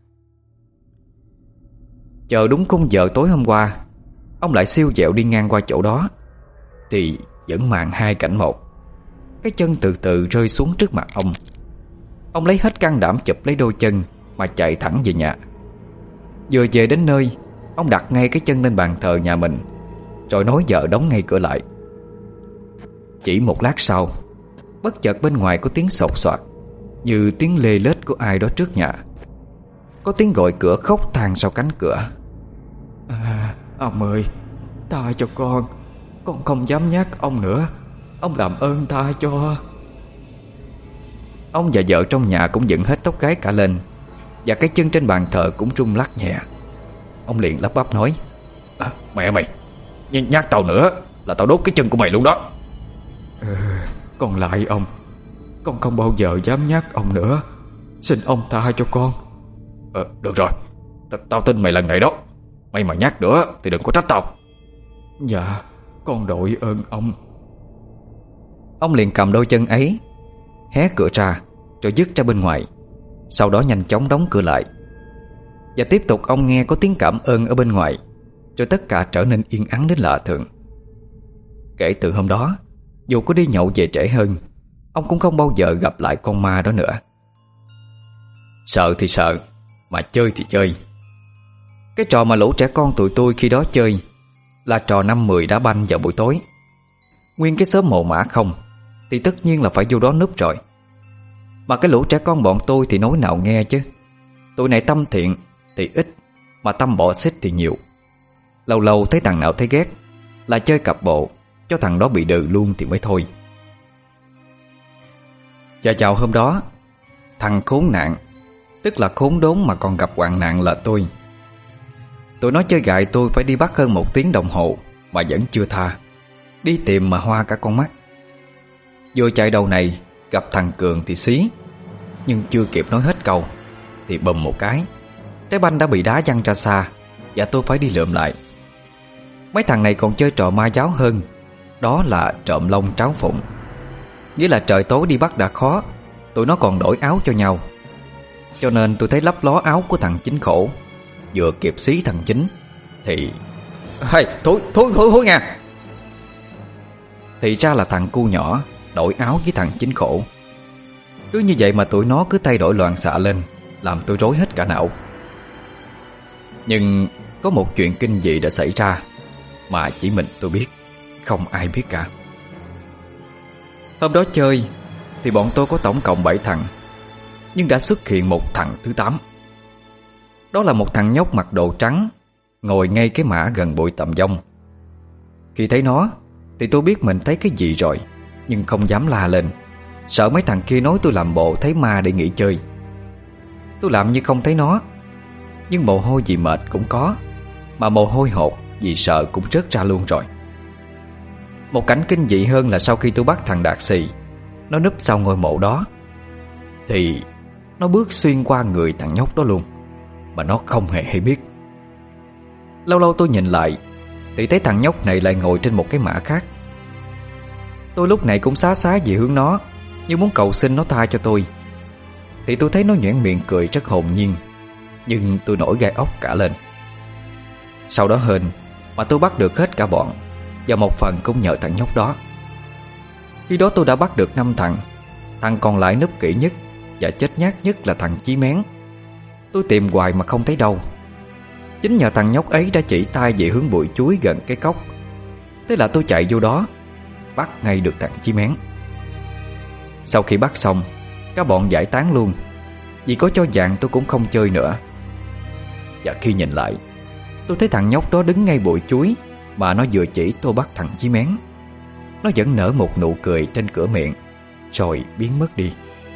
Chờ đúng khung giờ tối hôm qua, ông lại siêu dẹo đi ngang qua chỗ đó thì vẫn màn hai cảnh một. Cái chân từ từ rơi xuống trước mặt ông. Ông lấy hết can đảm chụp lấy đôi chân mà chạy thẳng về nhà. Vừa về đến nơi, ông đặt ngay cái chân lên bàn thờ nhà mình, rồi nói vợ đóng ngay cửa lại. Chỉ một lát sau, bất chợt bên ngoài có tiếng sột soạt, như tiếng lê lết của ai đó trước nhà. Có tiếng gọi cửa khóc than sau cánh cửa. À, ông ơi, tha cho con. Con không dám nhắc ông nữa. Ông làm ơn tha cho. Ông và vợ trong nhà cũng dựng hết tóc gáy cả lên, và cái chân trên bàn thờ cũng rung lắc nhẹ. Ông liền lắp bắp nói: à, mẹ mày, nh nhắc tao nữa là tao đốt cái chân của mày luôn đó. Ừ, con lại ông, con không bao giờ dám nhắc ông nữa. Xin ông tha cho con. Ờ, được rồi, T tao tin mày lần này đó. Mày mà nhắc nữa thì đừng có trách tao. Dạ, con đội ơn ông. Ông liền cầm đôi chân ấy, hé cửa ra rồi dứt ra bên ngoài. Sau đó nhanh chóng đóng cửa lại. Và tiếp tục ông nghe có tiếng cảm ơn ở bên ngoài, rồi tất cả trở nên yên ắng đến lạ thường. Kể từ hôm đó, dù có đi nhậu về trễ hơn, ông cũng không bao giờ gặp lại con ma đó nữa. Sợ thì sợ, mà chơi thì chơi. Cái trò mà lũ trẻ con tụi tôi khi đó chơi là trò năm mười đá banh vào buổi tối. Nguyên cái xóm mồ mả không thì tất nhiên là phải vô đó núp rồi. Mà cái lũ trẻ con bọn tôi thì nói nào nghe chứ. Tụi này tâm thiện thì ít, mà tâm bỏ xích thì nhiều. Lâu lâu thấy thằng nào thấy ghét là chơi cặp bộ, cho thằng đó bị đừ luôn thì mới thôi. Và chào hôm đó, thằng khốn nạn, tức là khốn đốn mà còn gặp hoạn nạn là tôi. Tụi nó chơi gại tôi phải đi bắt hơn một tiếng đồng hồ mà vẫn chưa tha. Đi tìm mà hoa cả con mắt. Vừa chạy đầu này gặp thằng Cường thì xí, nhưng chưa kịp nói hết câu thì bầm một cái, trái banh đã bị đá văng ra xa, và tôi phải đi lượm lại. Mấy thằng này còn chơi trò ma giáo hơn, đó là trộm lông tráo phụng. Nghĩa là trời tối đi bắt đã khó, tụi nó còn đổi áo cho nhau. Cho nên tôi thấy lấp ló áo của thằng Chính khổ, vừa kịp xí thằng Chính thì hey, thôi thôi thôi thôi nha. Thì ra là thằng cu nhỏ đổi áo với thằng Chính khổ. Cứ như vậy mà tụi nó cứ thay đổi loạn xạ lên, làm tôi rối hết cả não. Nhưng có một chuyện kinh dị đã xảy ra mà chỉ mình tôi biết, không ai biết cả. Hôm đó chơi thì bọn tôi có tổng cộng bảy thằng, nhưng đã xuất hiện một thằng thứ tám. Đó là một thằng nhóc mặc đồ trắng, ngồi ngay cái mã gần bụi tầm dông. Khi thấy nó thì tôi biết mình thấy cái gì rồi, nhưng không dám la lên, sợ mấy thằng kia nói tôi làm bộ thấy ma để nghỉ chơi. Tôi làm như không thấy nó, nhưng mồ hôi vì mệt cũng có, mà mồ hôi hột vì sợ cũng rớt ra luôn rồi. Một cảnh kinh dị hơn là sau khi tôi bắt thằng Đạt Xì, nó núp sau ngôi mộ đó, thì nó bước xuyên qua người thằng nhóc đó luôn, mà nó không hề hay biết. Lâu lâu tôi nhìn lại thì thấy thằng nhóc này lại ngồi trên một cái mã khác. Tôi lúc này cũng xá xá về hướng nó, như muốn cầu xin nó tha cho tôi. Thì tôi thấy nó nhoẻn miệng cười rất hồn nhiên, nhưng tôi nổi gai ốc cả lên. Sau đó hên mà tôi bắt được hết cả bọn, và một phần cũng nhờ thằng nhóc đó. Khi đó tôi đã bắt được năm thằng. Thằng còn lại núp kỹ nhất và chết nhát nhất là thằng Chí Mén. Tôi tìm hoài mà không thấy đâu. Chính nhờ thằng nhóc ấy đã chỉ tay về hướng bụi chuối gần cái cốc. Thế là tôi chạy vô đó, bắt ngay được thằng Chí Mén. Sau khi bắt xong, các bọn giải tán luôn, vì có cho vàng tôi cũng không chơi nữa. Và khi nhìn lại, tôi thấy thằng nhóc đó đứng ngay bụi chuối mà nó vừa chỉ tôi bắt thằng Chí Mén. Nó vẫn nở một nụ cười trên cửa miệng, rồi biến mất đi.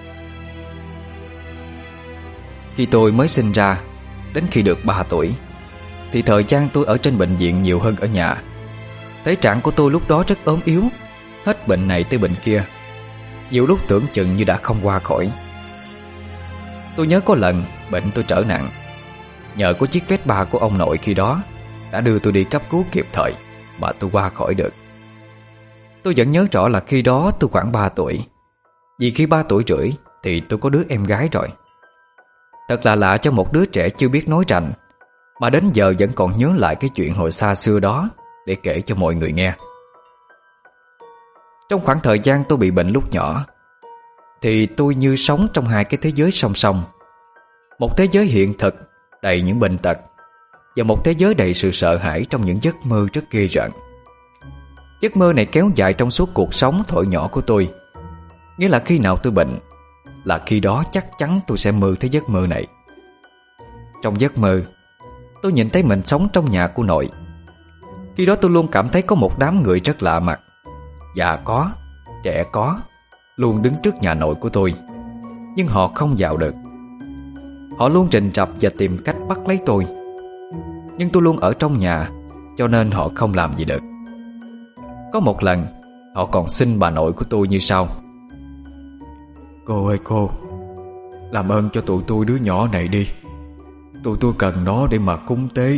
Khi tôi mới sinh ra, đến khi được ba tuổi, thì thời gian tôi ở trên bệnh viện nhiều hơn ở nhà. Thể trạng của tôi lúc đó rất ốm yếu, hết bệnh này tới bệnh kia, nhiều lúc tưởng chừng như đã không qua khỏi. Tôi nhớ có lần bệnh tôi trở nặng, nhờ có chiếc Vespa của ông nội khi đó đã đưa tôi đi cấp cứu kịp thời mà tôi qua khỏi được. Tôi vẫn nhớ rõ là khi đó tôi khoảng ba tuổi, vì khi ba tuổi rưỡi thì tôi có đứa em gái rồi. Thật là lạ cho một đứa trẻ chưa biết nói rành, mà đến giờ vẫn còn nhớ lại cái chuyện hồi xa xưa đó để kể cho mọi người nghe. Trong khoảng thời gian tôi bị bệnh lúc nhỏ, thì tôi như sống trong hai cái thế giới song song. Một thế giới hiện thực đầy những bệnh tật, và một thế giới đầy sự sợ hãi trong những giấc mơ rất ghê rợn. Giấc mơ này kéo dài trong suốt cuộc sống thuở nhỏ của tôi. Nghĩa là khi nào tôi bệnh là khi đó chắc chắn tôi sẽ mơ thấy giấc mơ này. Trong giấc mơ, tôi nhìn thấy mình sống trong nhà của nội. Khi đó tôi luôn cảm thấy có một đám người rất lạ mặt, già có, trẻ có, luôn đứng trước nhà nội của tôi, nhưng họ không vào được. Họ luôn rình rập và tìm cách bắt lấy tôi, nhưng tôi luôn ở trong nhà, cho nên họ không làm gì được. Có một lần, họ còn xin bà nội của tôi như sau: "Cô ơi cô, làm ơn cho tụi tôi đứa nhỏ này đi. Tụi tôi cần nó để mà cúng tế."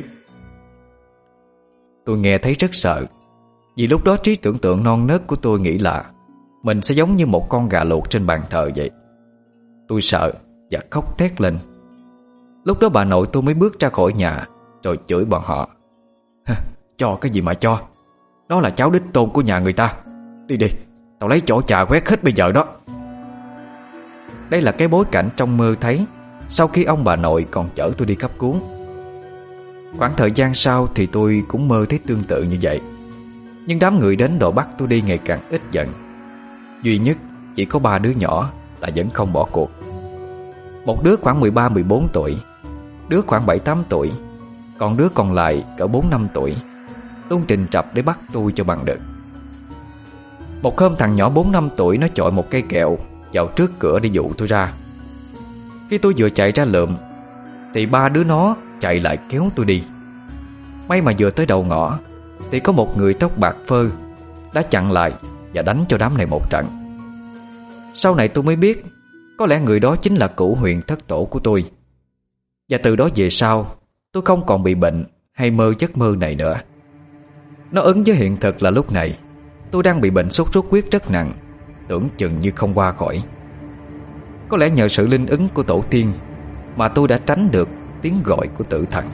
Tôi nghe thấy rất sợ, vì lúc đó trí tưởng tượng non nớt của tôi nghĩ là mình sẽ giống như một con gà luộc trên bàn thờ vậy. Tôi sợ và khóc thét lên. Lúc đó bà nội tôi mới bước ra khỏi nhà, rồi chửi bọn họ: "Cho cái gì mà cho, nó là cháu đích tôn của nhà người ta. Đi đi, tao lấy chỗ trà quét hết bây giờ đó." Đây là cái bối cảnh trong mơ thấy sau khi ông bà nội còn chở tôi đi cấp cứu. Khoảng thời gian sau thì tôi cũng mơ thấy tương tự như vậy, nhưng đám người đến đòi bắt tôi đi ngày càng ít dần. Duy nhất chỉ có ba đứa nhỏ là vẫn không bỏ cuộc. Một đứa khoảng mười ba mười bốn tuổi, đứa khoảng bảy tám tuổi, còn đứa còn lại cỡ bốn năm tuổi, luôn trình trập để bắt tôi cho bằng được. Một hôm thằng nhỏ bốn năm tuổi nó chọi một cây kẹo vào trước cửa để dụ tôi ra. Khi tôi vừa chạy ra lượm thì ba đứa nó chạy lại kéo tôi đi. May mà vừa tới đầu ngõ thì có một người tóc bạc phơ đã chặn lại và đánh cho đám này một trận. Sau này tôi mới biết có lẽ người đó chính là cửu huyền thất tổ của tôi. Và từ đó về sau tôi không còn bị bệnh hay mơ giấc mơ này nữa. Nó ứng với hiện thực là lúc này tôi đang bị bệnh sốt xuất huyết rất nặng, tưởng chừng như không qua khỏi. Có lẽ nhờ sự linh ứng của tổ tiên mà tôi đã tránh được tiếng gọi của tử thần.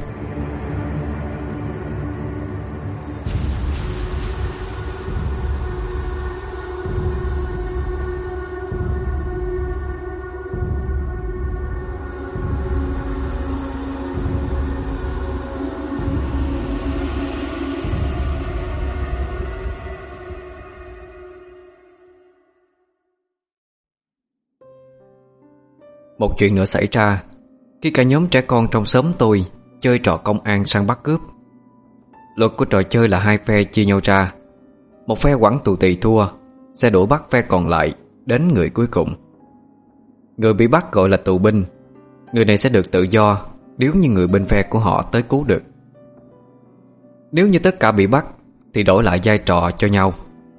Một chuyện nữa xảy ra khi cả nhóm trẻ con trong xóm tôi chơi trò công an săn bắt cướp. Luật của trò chơi là hai phe chia nhau ra. Một phe quẳng tù tì thua sẽ đuổi bắt phe còn lại đến người cuối cùng. Người bị bắt gọi là tù binh. Người này sẽ được tự do nếu như người bên phe của họ tới cứu được. Nếu như tất cả bị bắt thì đổi lại vai trò cho nhau.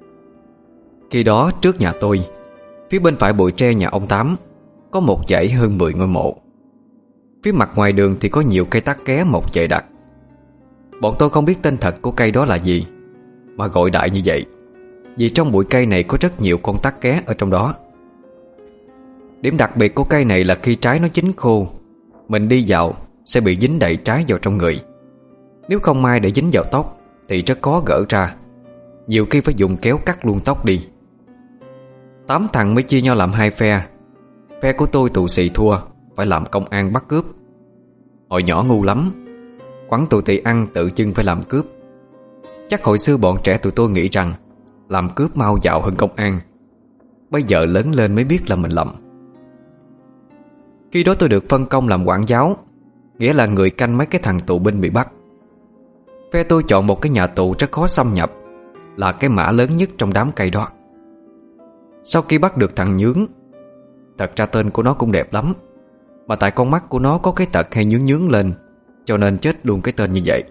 Khi đó trước nhà tôi, phía bên phải bụi tre nhà ông Tám, có một dãy hơn mười ngôi mộ. Phía mặt ngoài đường thì có nhiều cây tắc ké mọc dày đặc. Bọn tôi không biết tên thật của cây đó là gì mà gọi đại như vậy, vì trong bụi cây này có rất nhiều con tắc ké ở trong đó. Điểm đặc biệt của cây này là khi trái nó chín khô, mình đi dạo sẽ bị dính đầy trái vào trong người. Nếu không may để dính vào tóc thì rất khó gỡ ra, nhiều khi phải dùng kéo cắt luôn tóc đi. Tám thằng mới chia nhau làm hai phe. Phe của tôi tù xì thua, phải làm công an bắt cướp. Hồi nhỏ ngu lắm, quẳng tù tì ăn tự chưng phải làm cướp. Chắc hồi xưa bọn trẻ tụi tôi nghĩ rằng làm cướp mau dạo hơn công an. Bây giờ lớn lên mới biết là mình lầm. Khi đó tôi được phân công làm quản giáo, nghĩa là người canh mấy cái thằng tù binh bị bắt. Phe tôi chọn một cái nhà tù rất khó xâm nhập, là cái mã lớn nhất trong đám cây đó. Sau khi bắt được thằng Nhướng, thật ra tên của nó cũng đẹp lắm, mà tại con mắt của nó có cái tật hay nhướng nhướng lên, cho nên chết luôn cái tên như vậy.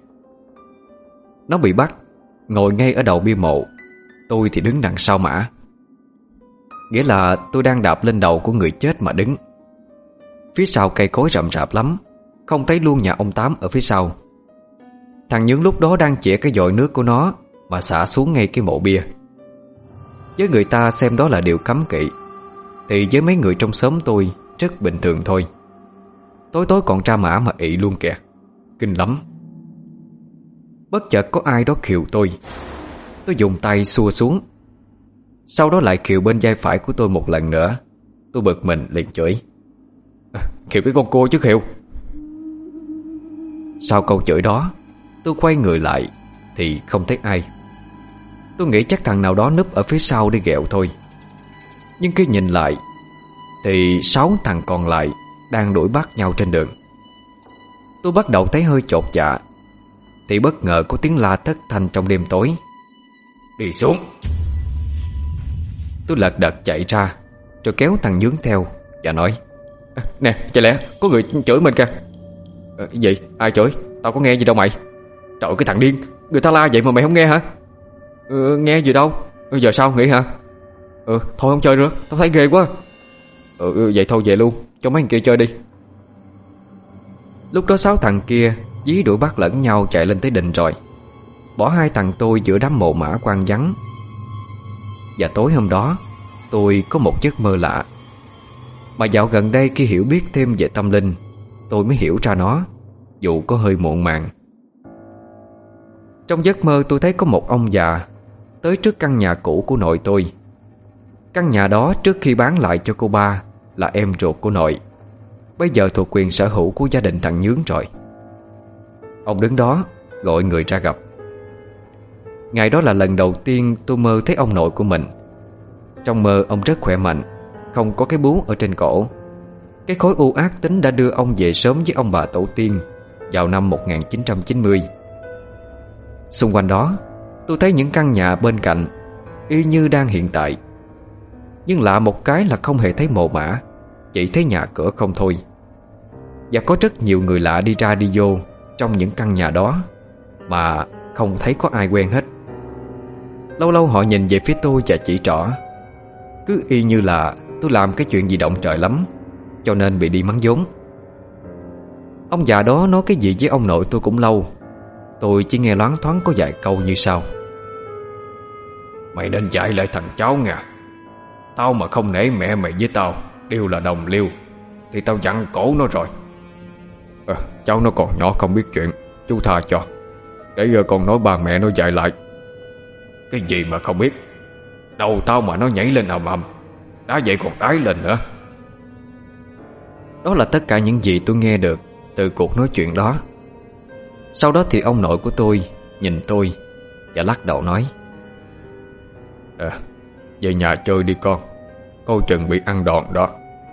Nó bị bắt, ngồi ngay ở đầu bia mộ. Tôi thì đứng đằng sau mã, nghĩa là tôi đang đạp lên đầu của người chết mà đứng. Phía sau cây cối rậm rạp lắm, không thấy luôn nhà ông Tám ở phía sau. Thằng Nhướng lúc đó đang chĩa cái vòi nước của nó mà xả xuống ngay cái mộ bia. Với người ta xem đó là điều cấm kỵ, thì với mấy người trong xóm tôi rất bình thường thôi. Tối tối còn ra mã mà ị luôn kìa, kinh lắm. Bất chợt có ai đó khều tôi. Tôi dùng tay xua xuống, sau đó lại khều bên vai phải của tôi một lần nữa. Tôi bực mình liền chửi: à, khều cái con cô chứ khều. Sau câu chửi đó, tôi quay người lại thì không thấy ai. Tôi nghĩ chắc thằng nào đó núp ở phía sau để ghẹo thôi. Nhưng khi nhìn lại thì sáu thằng còn lại đang đuổi bắt nhau trên đường. Tôi bắt đầu thấy hơi chột dạ, thì bất ngờ có tiếng la thất thanh trong đêm tối: đi xuống. Tôi lật đật chạy ra, rồi kéo thằng Nhướng theo và nói: à, nè, chả lẽ có người chửi mình kìa. À, gì? Ai chửi? Tao có nghe gì đâu mày. Trời, cái thằng điên, người ta la vậy mà mày không nghe hả? Ừ, nghe gì đâu. Ừ, giờ sao nghỉ hả? Ừ, thôi không chơi nữa, tao thấy ghê quá. Ừ, vậy thôi về luôn, cho mấy thằng kia chơi đi. Lúc đó sáu thằng kia dí đuổi bắt lẫn nhau chạy lên tới đình rồi, bỏ hai thằng tôi giữa đám mộ mã quang vắng. Và tối hôm đó tôi có một giấc mơ lạ, mà dạo gần đây khi hiểu biết thêm về tâm linh, tôi mới hiểu ra nó, dù có hơi muộn màng. Trong giấc mơ tôi thấy có một ông già tới trước căn nhà cũ của nội tôi. Căn nhà đó trước khi bán lại cho cô ba là em ruột của nội, bây giờ thuộc quyền sở hữu của gia đình thằng Nhướng rồi. Ông đứng đó gọi người ra gặp. Ngày đó là lần đầu tiên tôi mơ thấy ông nội của mình. Trong mơ ông rất khỏe mạnh, không có cái bú ở trên cổ. Cái khối u ác tính đã đưa ông về sớm với ông bà tổ tiên vào năm một nghìn chín trăm chín mươi. Xung quanh đó tôi thấy những căn nhà bên cạnh y như đang hiện tại. Nhưng lạ một cái là không hề thấy mồ mả, chỉ thấy nhà cửa không thôi. Và có rất nhiều người lạ đi ra đi vô trong những căn nhà đó, mà không thấy có ai quen hết. Lâu lâu họ nhìn về phía tôi và chỉ trỏ, cứ y như là tôi làm cái chuyện gì động trời lắm, cho nên bị đi mắng vốn. Ông già đó nói cái gì với ông nội tôi cũng lâu. Tôi chỉ nghe loáng thoáng có vài câu như sau: mày nên dạy lại thằng cháu nha, Tao mà không nể mẹ mày với tao đều là đồng liêu thì tao dặn cổ nó rồi. à, Cháu nó còn nhỏ không biết chuyện, chú tha cho. Để giờ con nói ba mẹ nó dạy lại. Cái gì mà không biết? Đầu tao mà nó nhảy lên ầm ầm, đã vậy còn tái lên nữa. Đó là tất cả những gì tôi nghe được từ cuộc nói chuyện đó. Sau đó thì ông nội của tôi nhìn tôi và lắc đầu nói: à, Về nhà chơi đi con, coi chừng bị ăn đòn đó.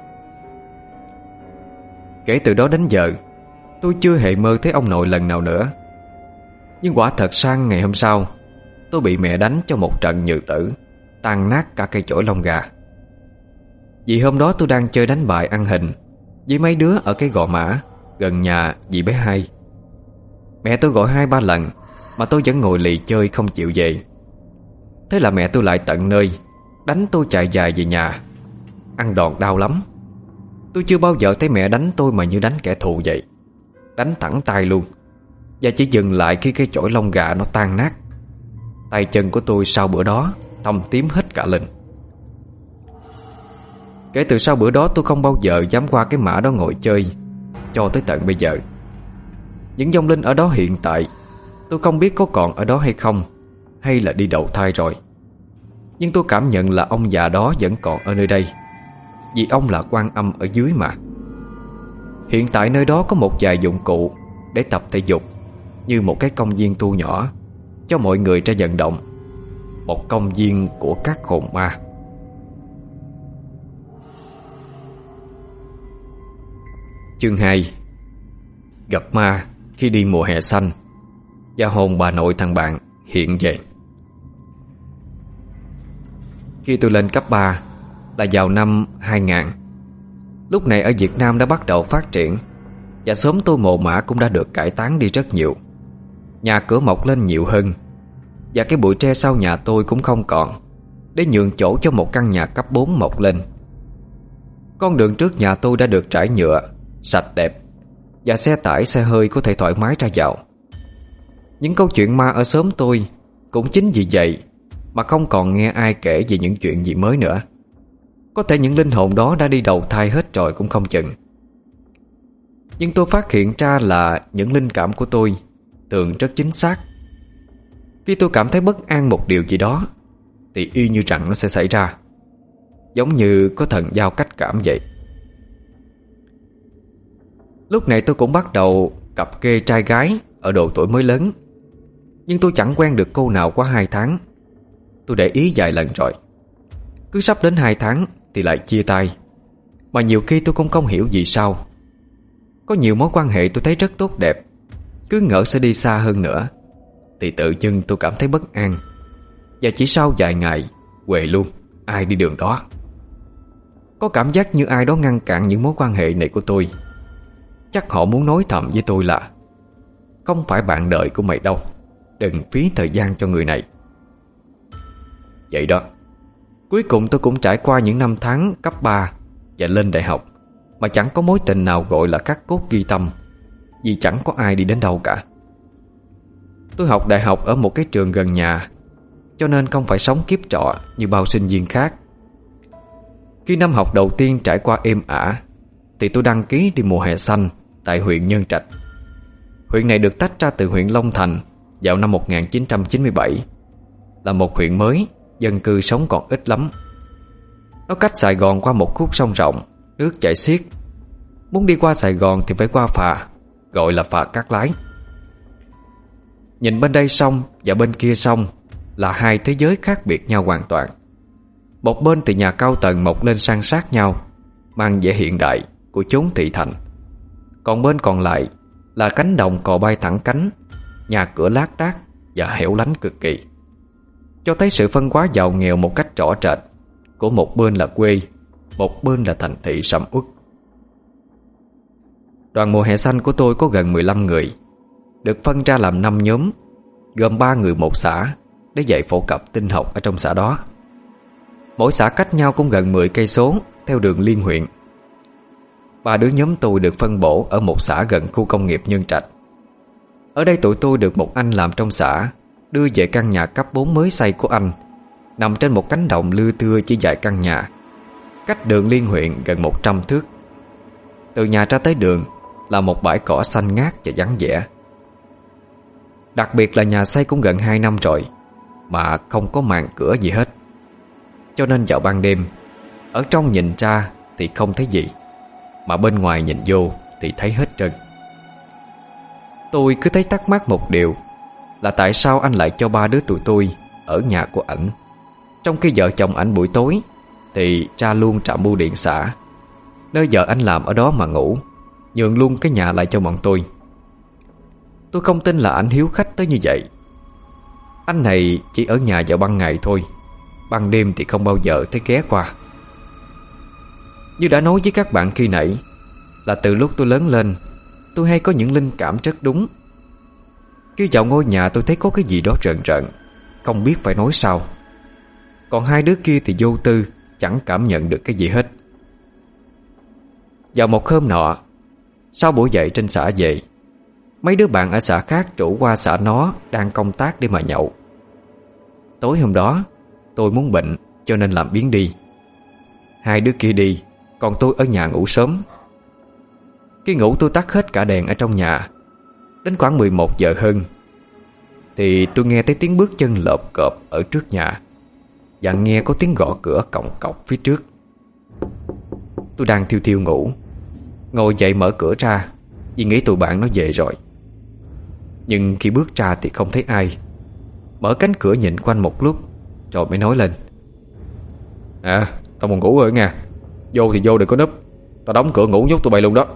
Kể từ đó đến giờ, tôi chưa hề mơ thấy ông nội lần nào nữa. Nhưng quả thật sang ngày hôm sau, tôi bị mẹ đánh cho một trận nhừ tử, tan nát cả cây chổi lông gà. Vì hôm đó tôi đang chơi đánh bài ăn hình với mấy đứa ở cái gò mã gần nhà dì bé Hai. Mẹ tôi gọi hai ba lần mà tôi vẫn ngồi lì chơi không chịu về. Thế là mẹ tôi lại tận nơi đánh tôi chạy dài về nhà. Ăn đòn đau lắm. Tôi chưa bao giờ thấy mẹ đánh tôi mà như đánh kẻ thù vậy. Đánh thẳng tay luôn, và chỉ dừng lại khi cái chổi lông gà nó tan nát. Tay chân của tôi sau bữa đó thâm tím hết cả lên. Kể từ sau bữa đó tôi không bao giờ dám qua cái mã đó ngồi chơi cho tới tận bây giờ. Những vong linh ở đó hiện tại tôi không biết có còn ở đó hay không, hay là đi đầu thai rồi. Nhưng tôi cảm nhận là ông già đó vẫn còn ở nơi đây, vì ông là Quan Âm ở dưới mà. Hiện tại nơi đó có một vài dụng cụ để tập thể dục, như một cái công viên tu nhỏ cho mọi người ra vận động. Một công viên của các hồn ma. Chương hai. Gặp ma khi đi mùa hè xanh và hồn bà nội thằng bạn hiện về. Khi tôi lên cấp ba là vào năm hai nghìn. Lúc này ở Việt Nam đã bắt đầu phát triển, và xóm tôi mồ mả cũng đã được cải tán đi rất nhiều. Nhà cửa mọc lên nhiều hơn, và cái bụi tre sau nhà tôi cũng không còn, để nhường chỗ cho một căn nhà cấp bốn mọc lên. Con đường trước nhà tôi đã được trải nhựa, sạch đẹp, và xe tải xe hơi có thể thoải mái ra vào. Những câu chuyện ma ở xóm tôi cũng chính vì vậy mà không còn nghe ai kể về những chuyện gì mới nữa. Có thể những linh hồn đó đã đi đầu thai hết rồi cũng không chừng. Nhưng tôi phát hiện ra là những linh cảm của tôi thường rất chính xác. Khi tôi cảm thấy bất an một điều gì đó thì y như rằng nó sẽ xảy ra, giống như có thần giao cách cảm vậy. Lúc này tôi cũng bắt đầu cặp kê trai gái ở độ tuổi mới lớn, nhưng tôi chẳng quen được cô nào qua hai tháng. Tôi để ý vài lần rồi, cứ sắp đến hai tháng thì lại chia tay. Mà nhiều khi tôi cũng không hiểu vì sao. Có nhiều mối quan hệ tôi thấy rất tốt đẹp, cứ ngỡ sẽ đi xa hơn nữa, thì tự dưng tôi cảm thấy bất an. Và chỉ sau vài ngày quệ luôn, ai đi đường đó. Có cảm giác như ai đó ngăn cản những mối quan hệ này của tôi. Chắc họ muốn nói thầm với tôi là: không phải bạn đời của mày đâu, đừng phí thời gian cho người này. Vậy đó, cuối cùng tôi cũng trải qua những năm tháng cấp ba và lên đại học mà chẳng có mối tình nào gọi là cắt cốt ghi tâm, vì chẳng có ai đi đến đâu cả. Tôi học đại học ở một cái trường gần nhà, cho nên không phải sống kiếp trọ như bao sinh viên khác. Khi năm học đầu tiên trải qua êm ả thì tôi đăng ký đi mùa hè xanh tại huyện Nhân Trạch. Huyện này được tách ra từ huyện Long Thành vào năm một nghìn chín trăm chín mươi bảy, là một huyện mới, dân cư sống còn ít lắm. Nó cách Sài Gòn qua một khúc sông rộng, nước chảy xiết. Muốn đi qua Sài Gòn thì phải qua phà, gọi là phà Cát Lái. Nhìn bên đây sông và bên kia sông là hai thế giới khác biệt nhau hoàn toàn. Một bên thì nhà cao tầng mọc lên san sát nhau, mang vẻ hiện đại của chốn thị thành. Còn bên còn lại là cánh đồng cò bay thẳng cánh, nhà cửa lác đác và hẻo lánh cực kỳ, cho thấy sự phân hóa giàu nghèo một cách rõ rệt. Của một bên là quê, một bên là thành thị sầm uất. Đoàn mùa hè xanh của tôi có gần mười lăm người, được phân ra làm năm nhóm, gồm ba người một xã, để dạy phổ cập tinh học ở trong xã đó. Mỗi xã cách nhau cũng gần mười cây số theo đường liên huyện. Ba đứa nhóm tôi được phân bổ ở một xã gần khu công nghiệp Nhân Trạch. Ở đây tụi tôi được một anh làm trong xã đưa về căn nhà cấp bốn mới xây của anh, nằm trên một cánh đồng lưa tưa chỉ vài căn nhà, cách đường liên huyện gần một trăm thước. Từ nhà ra tới đường là một bãi cỏ xanh ngát và vắng vẻ. Đặc biệt là nhà xây cũng gần hai năm rồi mà không có màn cửa gì hết, cho nên vào ban đêm, ở trong nhìn ra thì không thấy gì, mà bên ngoài nhìn vô thì thấy hết trơn. Tôi cứ thấy thắc mắc một điều là tại sao anh lại cho ba đứa tụi tôi ở nhà của ảnh, trong khi vợ chồng ảnh buổi tối thì ra luôn trạm bưu điện xã, nơi vợ anh làm ở đó mà ngủ, nhường luôn cái nhà lại cho bọn tôi. Tôi không tin là ảnh hiếu khách tới như vậy. Anh này chỉ ở nhà vào ban ngày thôi, ban đêm thì không bao giờ thấy ghé qua. Như đã nói với các bạn khi nãy, là từ lúc tôi lớn lên, tôi hay có những linh cảm rất đúng. Khi vào ngôi nhà tôi thấy có cái gì đó rợn rợn, không biết phải nói sao. Còn hai đứa kia thì vô tư, chẳng cảm nhận được cái gì hết. Vào một hôm nọ, sau buổi dậy trên xã về, mấy đứa bạn ở xã khác rủ qua xã nó đang công tác để mà nhậu. Tối hôm đó tôi muốn bệnh cho nên làm biếng đi. Hai đứa kia đi, còn tôi ở nhà ngủ sớm. Khi ngủ tôi tắt hết cả đèn ở trong nhà. Đến khoảng mười một giờ hơn thì tôi nghe thấy tiếng bước chân lộp cộp ở trước nhà, và nghe có tiếng gõ cửa cọng cọc phía trước. Tôi đang thiêu thiêu ngủ, ngồi dậy mở cửa ra vì nghĩ tụi bạn nó về rồi. Nhưng khi bước ra thì không thấy ai. Mở cánh cửa nhìn quanh một lúc rồi mới nói lên: À, tao buồn ngủ rồi nha. Vô thì vô, đừng có núp. Tao đóng cửa ngủ nhốt tụi bay luôn đó.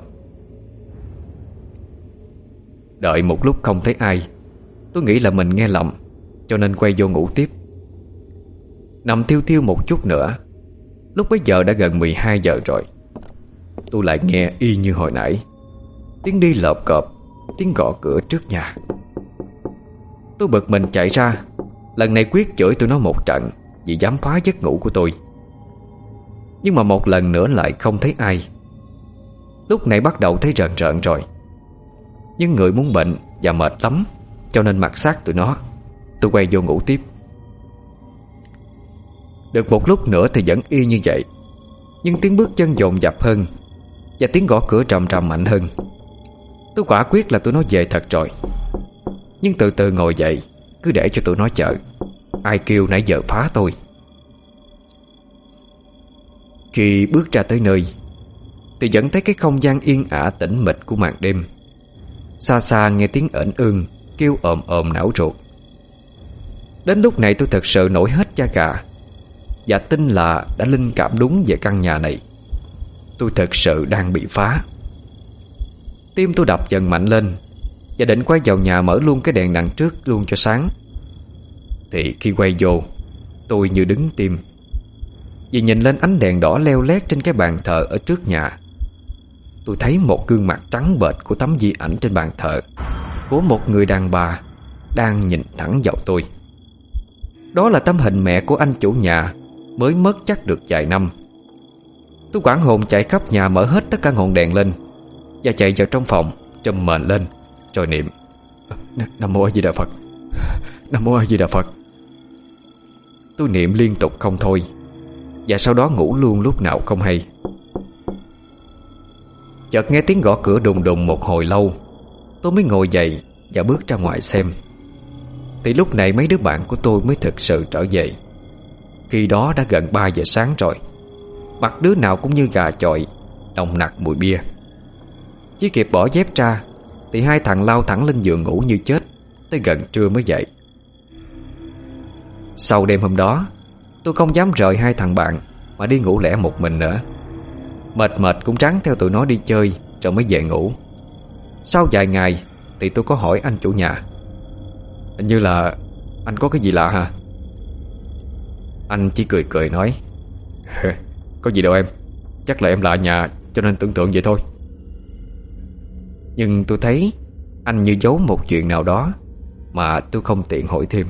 Đợi một lúc không thấy ai, tôi nghĩ là mình nghe lầm, cho nên quay vô ngủ tiếp. Nằm thiêu thiêu một chút nữa, lúc bấy giờ đã gần mười hai giờ rồi, tôi lại nghe y như hồi nãy, tiếng đi lợp cộp, tiếng gõ cửa trước nhà. Tôi bực mình chạy ra, lần này quyết chửi tụi nó một trận vì dám phá giấc ngủ của tôi. Nhưng mà một lần nữa lại không thấy ai. Lúc này bắt đầu thấy rợn rợn rồi, nhưng người muốn bệnh và mệt lắm, cho nên mặc xác tụi nó, tôi quay vô ngủ tiếp. Được một lúc nữa thì vẫn y như vậy, nhưng tiếng bước chân dồn dập hơn và tiếng gõ cửa trầm trầm mạnh hơn. Tôi quả quyết là tụi nó về thật rồi, nhưng từ từ ngồi dậy, cứ để cho tụi nó chờ. Ai kêu nãy giờ phá tôi. Khi bước ra tới nơi thì vẫn thấy cái không gian yên ả tĩnh mịch của màn đêm. Xa xa nghe tiếng ểnh ương kêu ồm ồm não ruột. Đến lúc này tôi thật sự nổi hết da gà, và tin là đã linh cảm đúng về căn nhà này. Tôi thật sự đang bị phá. Tim tôi đập dần mạnh lên, và định quay vào nhà mở luôn cái đèn đằng trước luôn cho sáng. Thì khi quay vô, tôi như đứng tim, vì nhìn lên ánh đèn đỏ leo lét trên cái bàn thờ ở trước nhà. Tôi thấy một gương mặt trắng bệch của tấm di ảnh trên bàn thờ, của một người đàn bà đang nhìn thẳng vào tôi. Đó là tấm hình mẹ của anh chủ nhà, mới mất chắc được vài năm. Tôi hoảng hồn chạy khắp nhà, mở hết tất cả ngọn đèn lên và chạy vào trong phòng, trùm mền lên rồi niệm: Nam Mô A Di Đà Phật, Nam Mô A Di Đà Phật. Tôi niệm liên tục không thôi, và sau đó ngủ luôn lúc nào không hay. Chợt nghe tiếng gõ cửa đùng đùng một hồi lâu, tôi mới ngồi dậy và bước ra ngoài xem. Thì lúc này mấy đứa bạn của tôi mới thực sự trở về. Khi đó đã gần ba giờ sáng rồi, mặt đứa nào cũng như gà chọi, nồng nặc mùi bia. Chỉ kịp bỏ dép ra thì hai thằng lao thẳng lên giường ngủ như chết, tới gần trưa mới dậy. Sau đêm hôm đó, tôi không dám rời hai thằng bạn mà đi ngủ lẻ một mình nữa. Mệt mệt cũng ráng theo tụi nó đi chơi rồi mới về ngủ. Sau vài ngày thì tôi có hỏi anh chủ nhà: Hình như là anh có cái gì lạ hả? Anh chỉ cười cười nói: Có gì đâu em, chắc là em lạ nhà cho nên tưởng tượng vậy thôi. Nhưng tôi thấy anh như giấu một chuyện nào đó mà tôi không tiện hỏi thêm.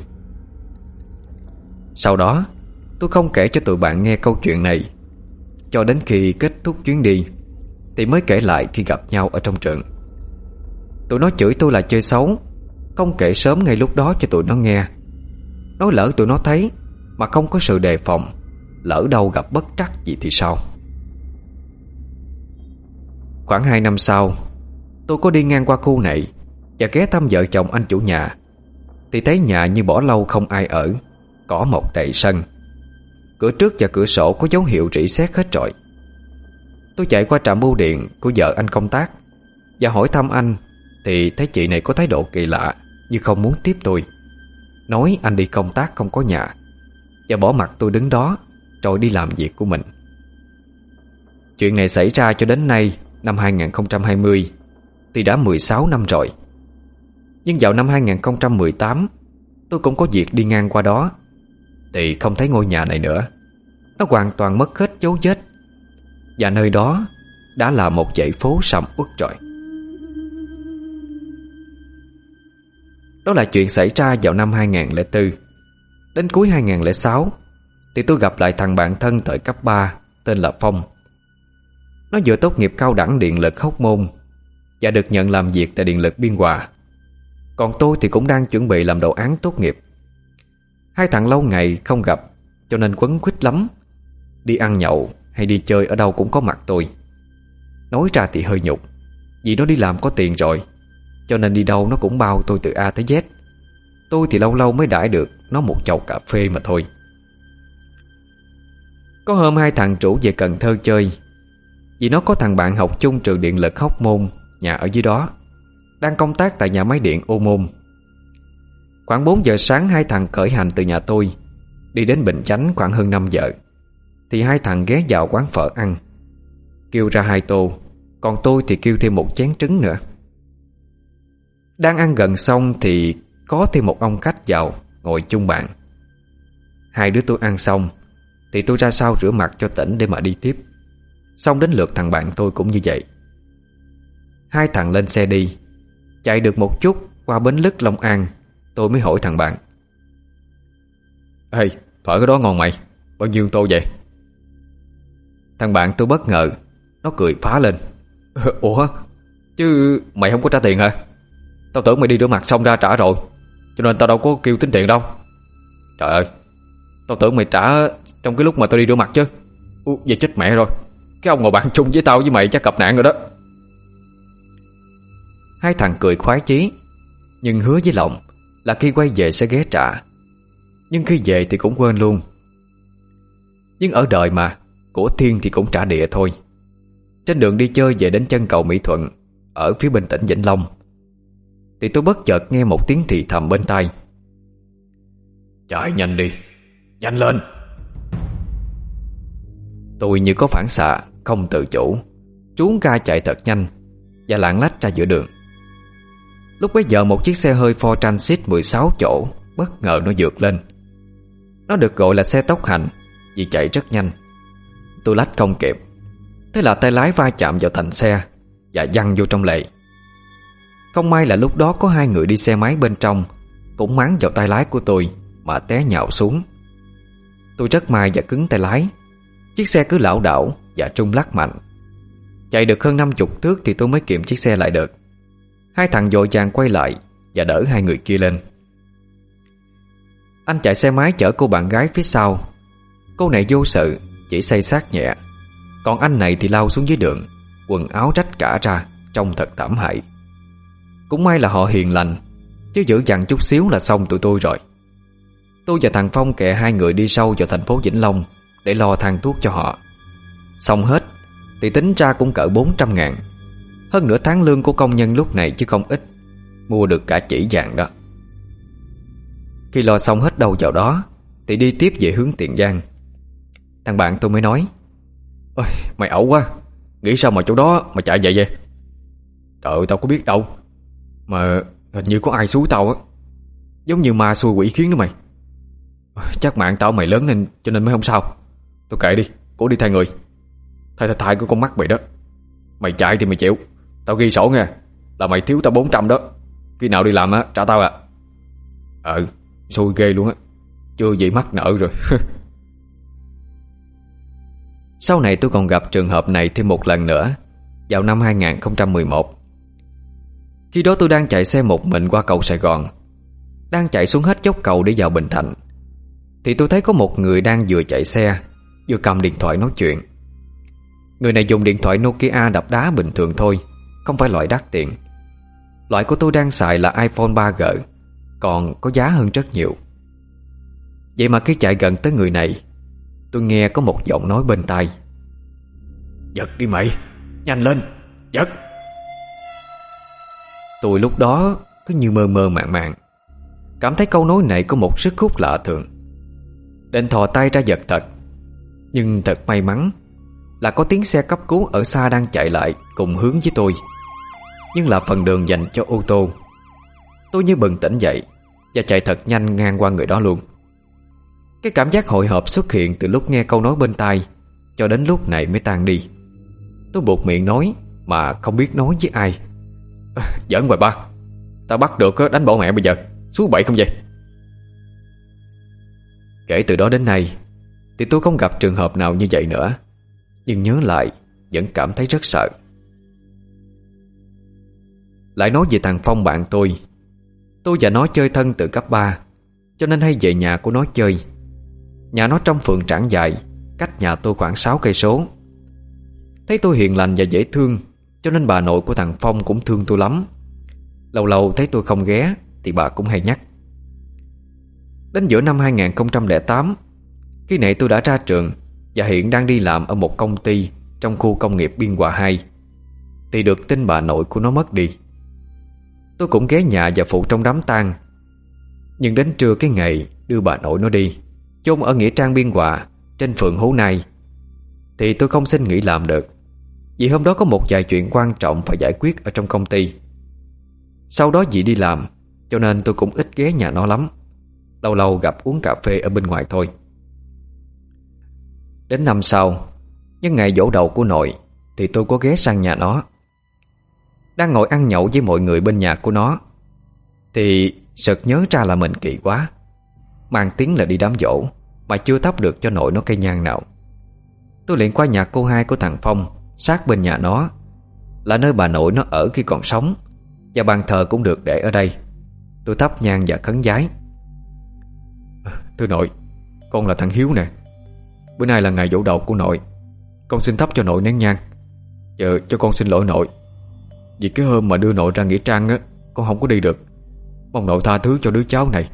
Sau đó tôi không kể cho tụi bạn nghe câu chuyện này, cho đến khi kết thúc chuyến đi thì mới kể lại khi gặp nhau ở trong trường. Tụi nó chửi tôi là chơi xấu, không kể sớm ngay lúc đó cho tụi nó nghe. Nói lỡ tụi nó thấy mà không có sự đề phòng, lỡ đâu gặp bất trắc gì thì sao. Khoảng hai năm sau, tôi có đi ngang qua khu này và ghé thăm vợ chồng anh chủ nhà, thì thấy nhà như bỏ lâu không ai ở, cỏ mọc đầy sân. Cửa trước và cửa sổ có dấu hiệu rỉ sét hết rồi. Tôi chạy qua trạm bưu điện của vợ anh công tác và hỏi thăm anh, thì thấy chị này có thái độ kỳ lạ, như không muốn tiếp tôi. Nói anh đi công tác không có nhà, và bỏ mặc tôi đứng đó rồi đi làm việc của mình. Chuyện này xảy ra cho đến nay, năm hai không hai không, thì đã mười sáu năm rồi. Nhưng vào năm hai không một tám, tôi cũng có việc đi ngang qua đó, thì không thấy ngôi nhà này nữa. Nó hoàn toàn mất hết dấu vết, và nơi đó đã là một dãy phố sầm uất rồi. Đó là chuyện xảy ra vào năm hai không không bốn. Đến cuối hai không không sáu thì tôi gặp lại thằng bạn thân thời cấp ba tên là Phong. Nó vừa tốt nghiệp cao đẳng điện lực Hóc Môn và được nhận làm việc tại điện lực Biên Hòa. Còn tôi thì cũng đang chuẩn bị làm đồ án tốt nghiệp. Hai thằng lâu ngày không gặp, cho nên quấn quýt lắm. Đi ăn nhậu hay đi chơi ở đâu cũng có mặt tôi. Nói ra thì hơi nhục, vì nó đi làm có tiền rồi, cho nên đi đâu nó cũng bao tôi từ A tới Z. Tôi thì lâu lâu mới đãi được nó một chầu cà phê mà thôi. Có hôm hai thằng rủ về Cần Thơ chơi, vì nó có thằng bạn học chung trường điện lực Hóc Môn, nhà ở dưới đó, đang công tác tại nhà máy điện Ô Môn. Khoảng bốn giờ sáng hai thằng khởi hành từ nhà tôi, đi đến Bình Chánh khoảng hơn năm giờ. Thì hai thằng ghé vào quán phở ăn, kêu ra hai tô, còn tôi thì kêu thêm một chén trứng nữa. Đang ăn gần xong thì có thêm một ông khách vào ngồi chung bàn. Hai đứa tôi ăn xong thì tôi ra sau rửa mặt cho tỉnh để mà đi tiếp. Xong đến lượt thằng bạn tôi cũng như vậy. Hai thằng lên xe đi. Chạy được một chút qua bến lức Long An, tôi mới hỏi thằng bạn: "Ê, phở cái đó ngon mày, bao nhiêu tô vậy?" Thằng bạn tôi bất ngờ, nó cười phá lên: "Ủa, chứ mày không có trả tiền hả? Tao tưởng mày đi rửa mặt xong ra trả rồi, cho nên tao đâu có kêu tính tiền đâu." "Trời ơi, tao tưởng mày trả trong cái lúc mà tao đi rửa mặt chứ." "Ủa, vậy chết mẹ rồi, cái ông ngồi bạn chung với tao với mày chắc gặp nạn rồi đó." Hai thằng cười khoái chí, nhưng hứa với lòng là khi quay về sẽ ghé trả. Nhưng khi về thì cũng quên luôn. Nhưng ở đời mà, của thiên thì cũng trả địa thôi. Trên đường đi chơi về đến chân cầu Mỹ Thuận, ở phía bên tỉnh Vĩnh Long, thì tôi bất chợt nghe một tiếng thì thầm bên tai: "Chạy nhanh đi, nhanh lên." Tôi như có phản xạ, không tự chủ, trốn ga chạy thật nhanh và lạng lách ra giữa đường. Lúc bấy giờ một chiếc xe hơi Ford Transit mười sáu chỗ bất ngờ nó vượt lên. Nó được gọi là xe tốc hành vì chạy rất nhanh. Tôi lách không kịp, thế là tay lái va chạm vào thành xe và văng vô trong lề. Không may là lúc đó có hai người đi xe máy bên trong cũng máng vào tay lái của tôi mà té nhào xuống. Tôi rất may và cứng tay lái. Chiếc xe cứ lảo đảo và trung lắc mạnh. Chạy được hơn năm chục thước thì tôi mới kiềm chiếc xe lại được. Hai thằng vội vàng quay lại và đỡ hai người kia lên. Anh chạy xe máy chở cô bạn gái phía sau. Cô này vô sự, chỉ xây xát nhẹ. Còn anh này thì lao xuống dưới đường, quần áo rách cả ra, trông thật thảm hại. Cũng may là họ hiền lành, chứ dữ dằn chút xíu là xong tụi tôi rồi. Tôi và thằng Phong kệ hai người đi sâu vào thành phố Vĩnh Long để lo thang thuốc cho họ. Xong hết thì tính ra cũng cỡ bốn trăm ngàn, hơn nửa tháng lương của công nhân lúc này chứ không ít. Mua được cả chỉ vàng đó. Khi lo xong hết đâu vào đó thì đi tiếp về hướng Tiền Giang. Thằng bạn tôi mới nói: "Ôi, mày ẩu quá, nghĩ sao mà chỗ đó mà chạy vậy vậy?" "Trời ơi, tao có biết đâu, mà hình như có ai xúi tao á, giống như ma xui quỷ khiến đó mày. Chắc mạng tao mày lớn nên cho nên mới không sao. Tôi kệ đi, cố đi thay người. Thay thay thay của con mắt mày đó. Mày chạy thì mày chịu, tao ghi sổ nha, là mày thiếu tao bốn trăm đó. Khi nào đi làm á trả tao à." "Ờ, xui ghê luôn á, chưa vậy mắc nợ rồi." Sau này tôi còn gặp trường hợp này thêm một lần nữa, vào năm hai không một một. Khi đó tôi đang chạy xe một mình qua cầu Sài Gòn, đang chạy xuống hết dốc cầu để vào Bình Thạnh, thì tôi thấy có một người đang vừa chạy xe vừa cầm điện thoại nói chuyện. Người này dùng điện thoại Nokia đập đá bình thường thôi, không phải loại đắt tiền. Loại của tôi đang xài là iPhone ba G, còn có giá hơn rất nhiều. Vậy mà khi chạy gần tới người này, tôi nghe có một giọng nói bên tai: "Giật đi mày, nhanh lên, giật." Tôi lúc đó cứ như mơ mơ màng màng, cảm thấy câu nói này có một sức hút lạ thường, định thò tay ra giật thật. Nhưng thật may mắn là có tiếng xe cấp cứu ở xa đang chạy lại cùng hướng với tôi, nhưng là phần đường dành cho ô tô. Tôi như bừng tỉnh dậy và chạy thật nhanh ngang qua người đó luôn. Cái cảm giác hồi hộp xuất hiện từ lúc nghe câu nói bên tai cho đến lúc này mới tan đi. Tôi buột miệng nói mà không biết nói với ai: "Giỡn hoài ba, tao bắt được đánh bỏ mẹ bây giờ, xuống bậy không vậy?" Kể từ đó đến nay thì tôi không gặp trường hợp nào như vậy nữa, nhưng nhớ lại vẫn cảm thấy rất sợ. Lại nói về thằng Phong bạn tôi. Tôi và nó chơi thân từ cấp ba, cho nên hay về nhà của nó chơi. Nhà nó trong phường Trảng Giài, cách nhà tôi khoảng sáu cây số. Thấy tôi hiền lành và dễ thương, cho nên bà nội của thằng Phong cũng thương tôi lắm. Lâu lâu thấy tôi không ghé thì bà cũng hay nhắc. Đến giữa năm hai không không tám, khi này tôi đã ra trường và hiện đang đi làm ở một công ty trong khu công nghiệp Biên Hòa hai, thì được tin bà nội của nó mất đi. Tôi cũng ghé nhà và phụ trong đám tang. Nhưng đến trưa cái ngày đưa bà nội nó đi, chôn ở nghĩa trang Biên Hòa trên phường Hố Nai, thì tôi không xin nghỉ làm được, vì hôm đó có một vài chuyện quan trọng phải giải quyết ở trong công ty. Sau đó vì đi làm, cho nên tôi cũng ít ghé nhà nó lắm. Lâu lâu gặp uống cà phê ở bên ngoài thôi. Đến năm sau, nhân ngày giỗ đầu của nội, thì tôi có ghé sang nhà nó. Đang ngồi ăn nhậu với mọi người bên nhà của nó, thì sực nhớ ra là mình kỳ quá, mang tiếng là đi đám giỗ mà chưa thắp được cho nội nó cây nhang nào. Tôi liền qua nhà cô hai của thằng Phong, sát bên nhà nó, là nơi bà nội nó ở khi còn sống, và bàn thờ cũng được để ở đây. Tôi thắp nhang và khấn vái: "Thưa nội, con là thằng Hiếu nè. Bữa nay là ngày giỗ đầu của nội, con xin thắp cho nội nén nhang. Giờ cho con xin lỗi nội, vì cái hôm mà đưa nội ra nghĩa trang á, con không có đi được. Mong nội tha thứ cho đứa cháu này."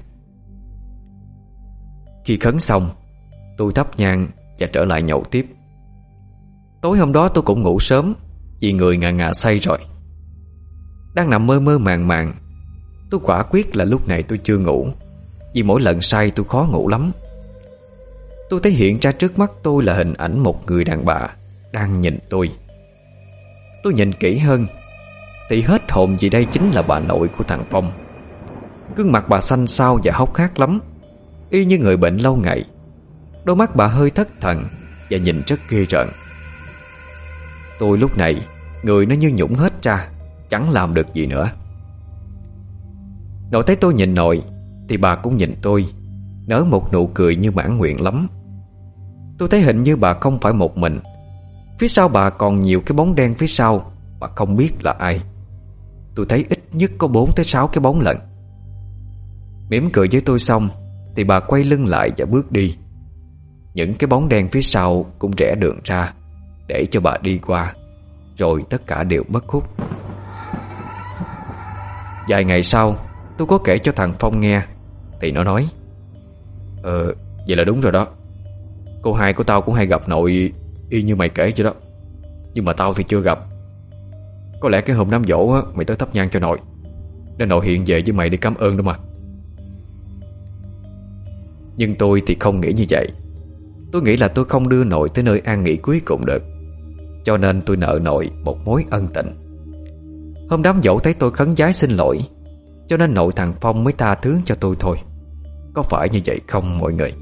Khi khấn xong, tôi thắp nhang và trở lại nhậu tiếp. Tối hôm đó tôi cũng ngủ sớm, vì người ngà ngà say rồi. Đang nằm mơ mơ màng màng, tôi quả quyết là lúc này tôi chưa ngủ, vì mỗi lần say tôi khó ngủ lắm. Tôi thấy hiện ra trước mắt tôi là hình ảnh một người đàn bà đang nhìn tôi. Tôi nhìn kỹ hơn thì hết hồn vì đây chính là bà nội của thằng Phong. Gương mặt bà xanh xao và hốc hác lắm, y như người bệnh lâu ngày. Đôi mắt bà hơi thất thần và nhìn rất ghê rợn. Tôi lúc này người nó như nhũng hết ra, chẳng làm được gì nữa. Nội thấy tôi nhìn nội thì bà cũng nhìn tôi, nở một nụ cười như mãn nguyện lắm. Tôi thấy hình như bà không phải một mình, phía sau bà còn nhiều cái bóng đen phía sau mà không biết là ai. Tôi thấy ít nhất có bốn tới sáu cái bóng lận. Mỉm cười với tôi xong thì bà quay lưng lại và bước đi. Những cái bóng đen phía sau cũng rẽ đường ra để cho bà đi qua, rồi tất cả đều mất hút. Vài ngày sau, tôi có kể cho thằng Phong nghe, thì nó nói: Ờ, vậy là đúng rồi đó. Cô hai của tao cũng hay gặp nội y như mày kể vậy đó, nhưng mà tao thì chưa gặp. Có lẽ cái hôm đám giỗ á, mày tới thắp nhang cho nội, nên nội hiện về với mày để cảm ơn đó mà. Nhưng tôi thì không nghĩ như vậy. Tôi nghĩ là tôi không đưa nội tới nơi an nghỉ cuối cùng được, cho nên tôi nợ nội một mối ân tình. Hôm đám giỗ thấy tôi khấn vái xin lỗi, cho nên nội thằng Phong mới tha thứ cho tôi thôi. Có phải như vậy không mọi người?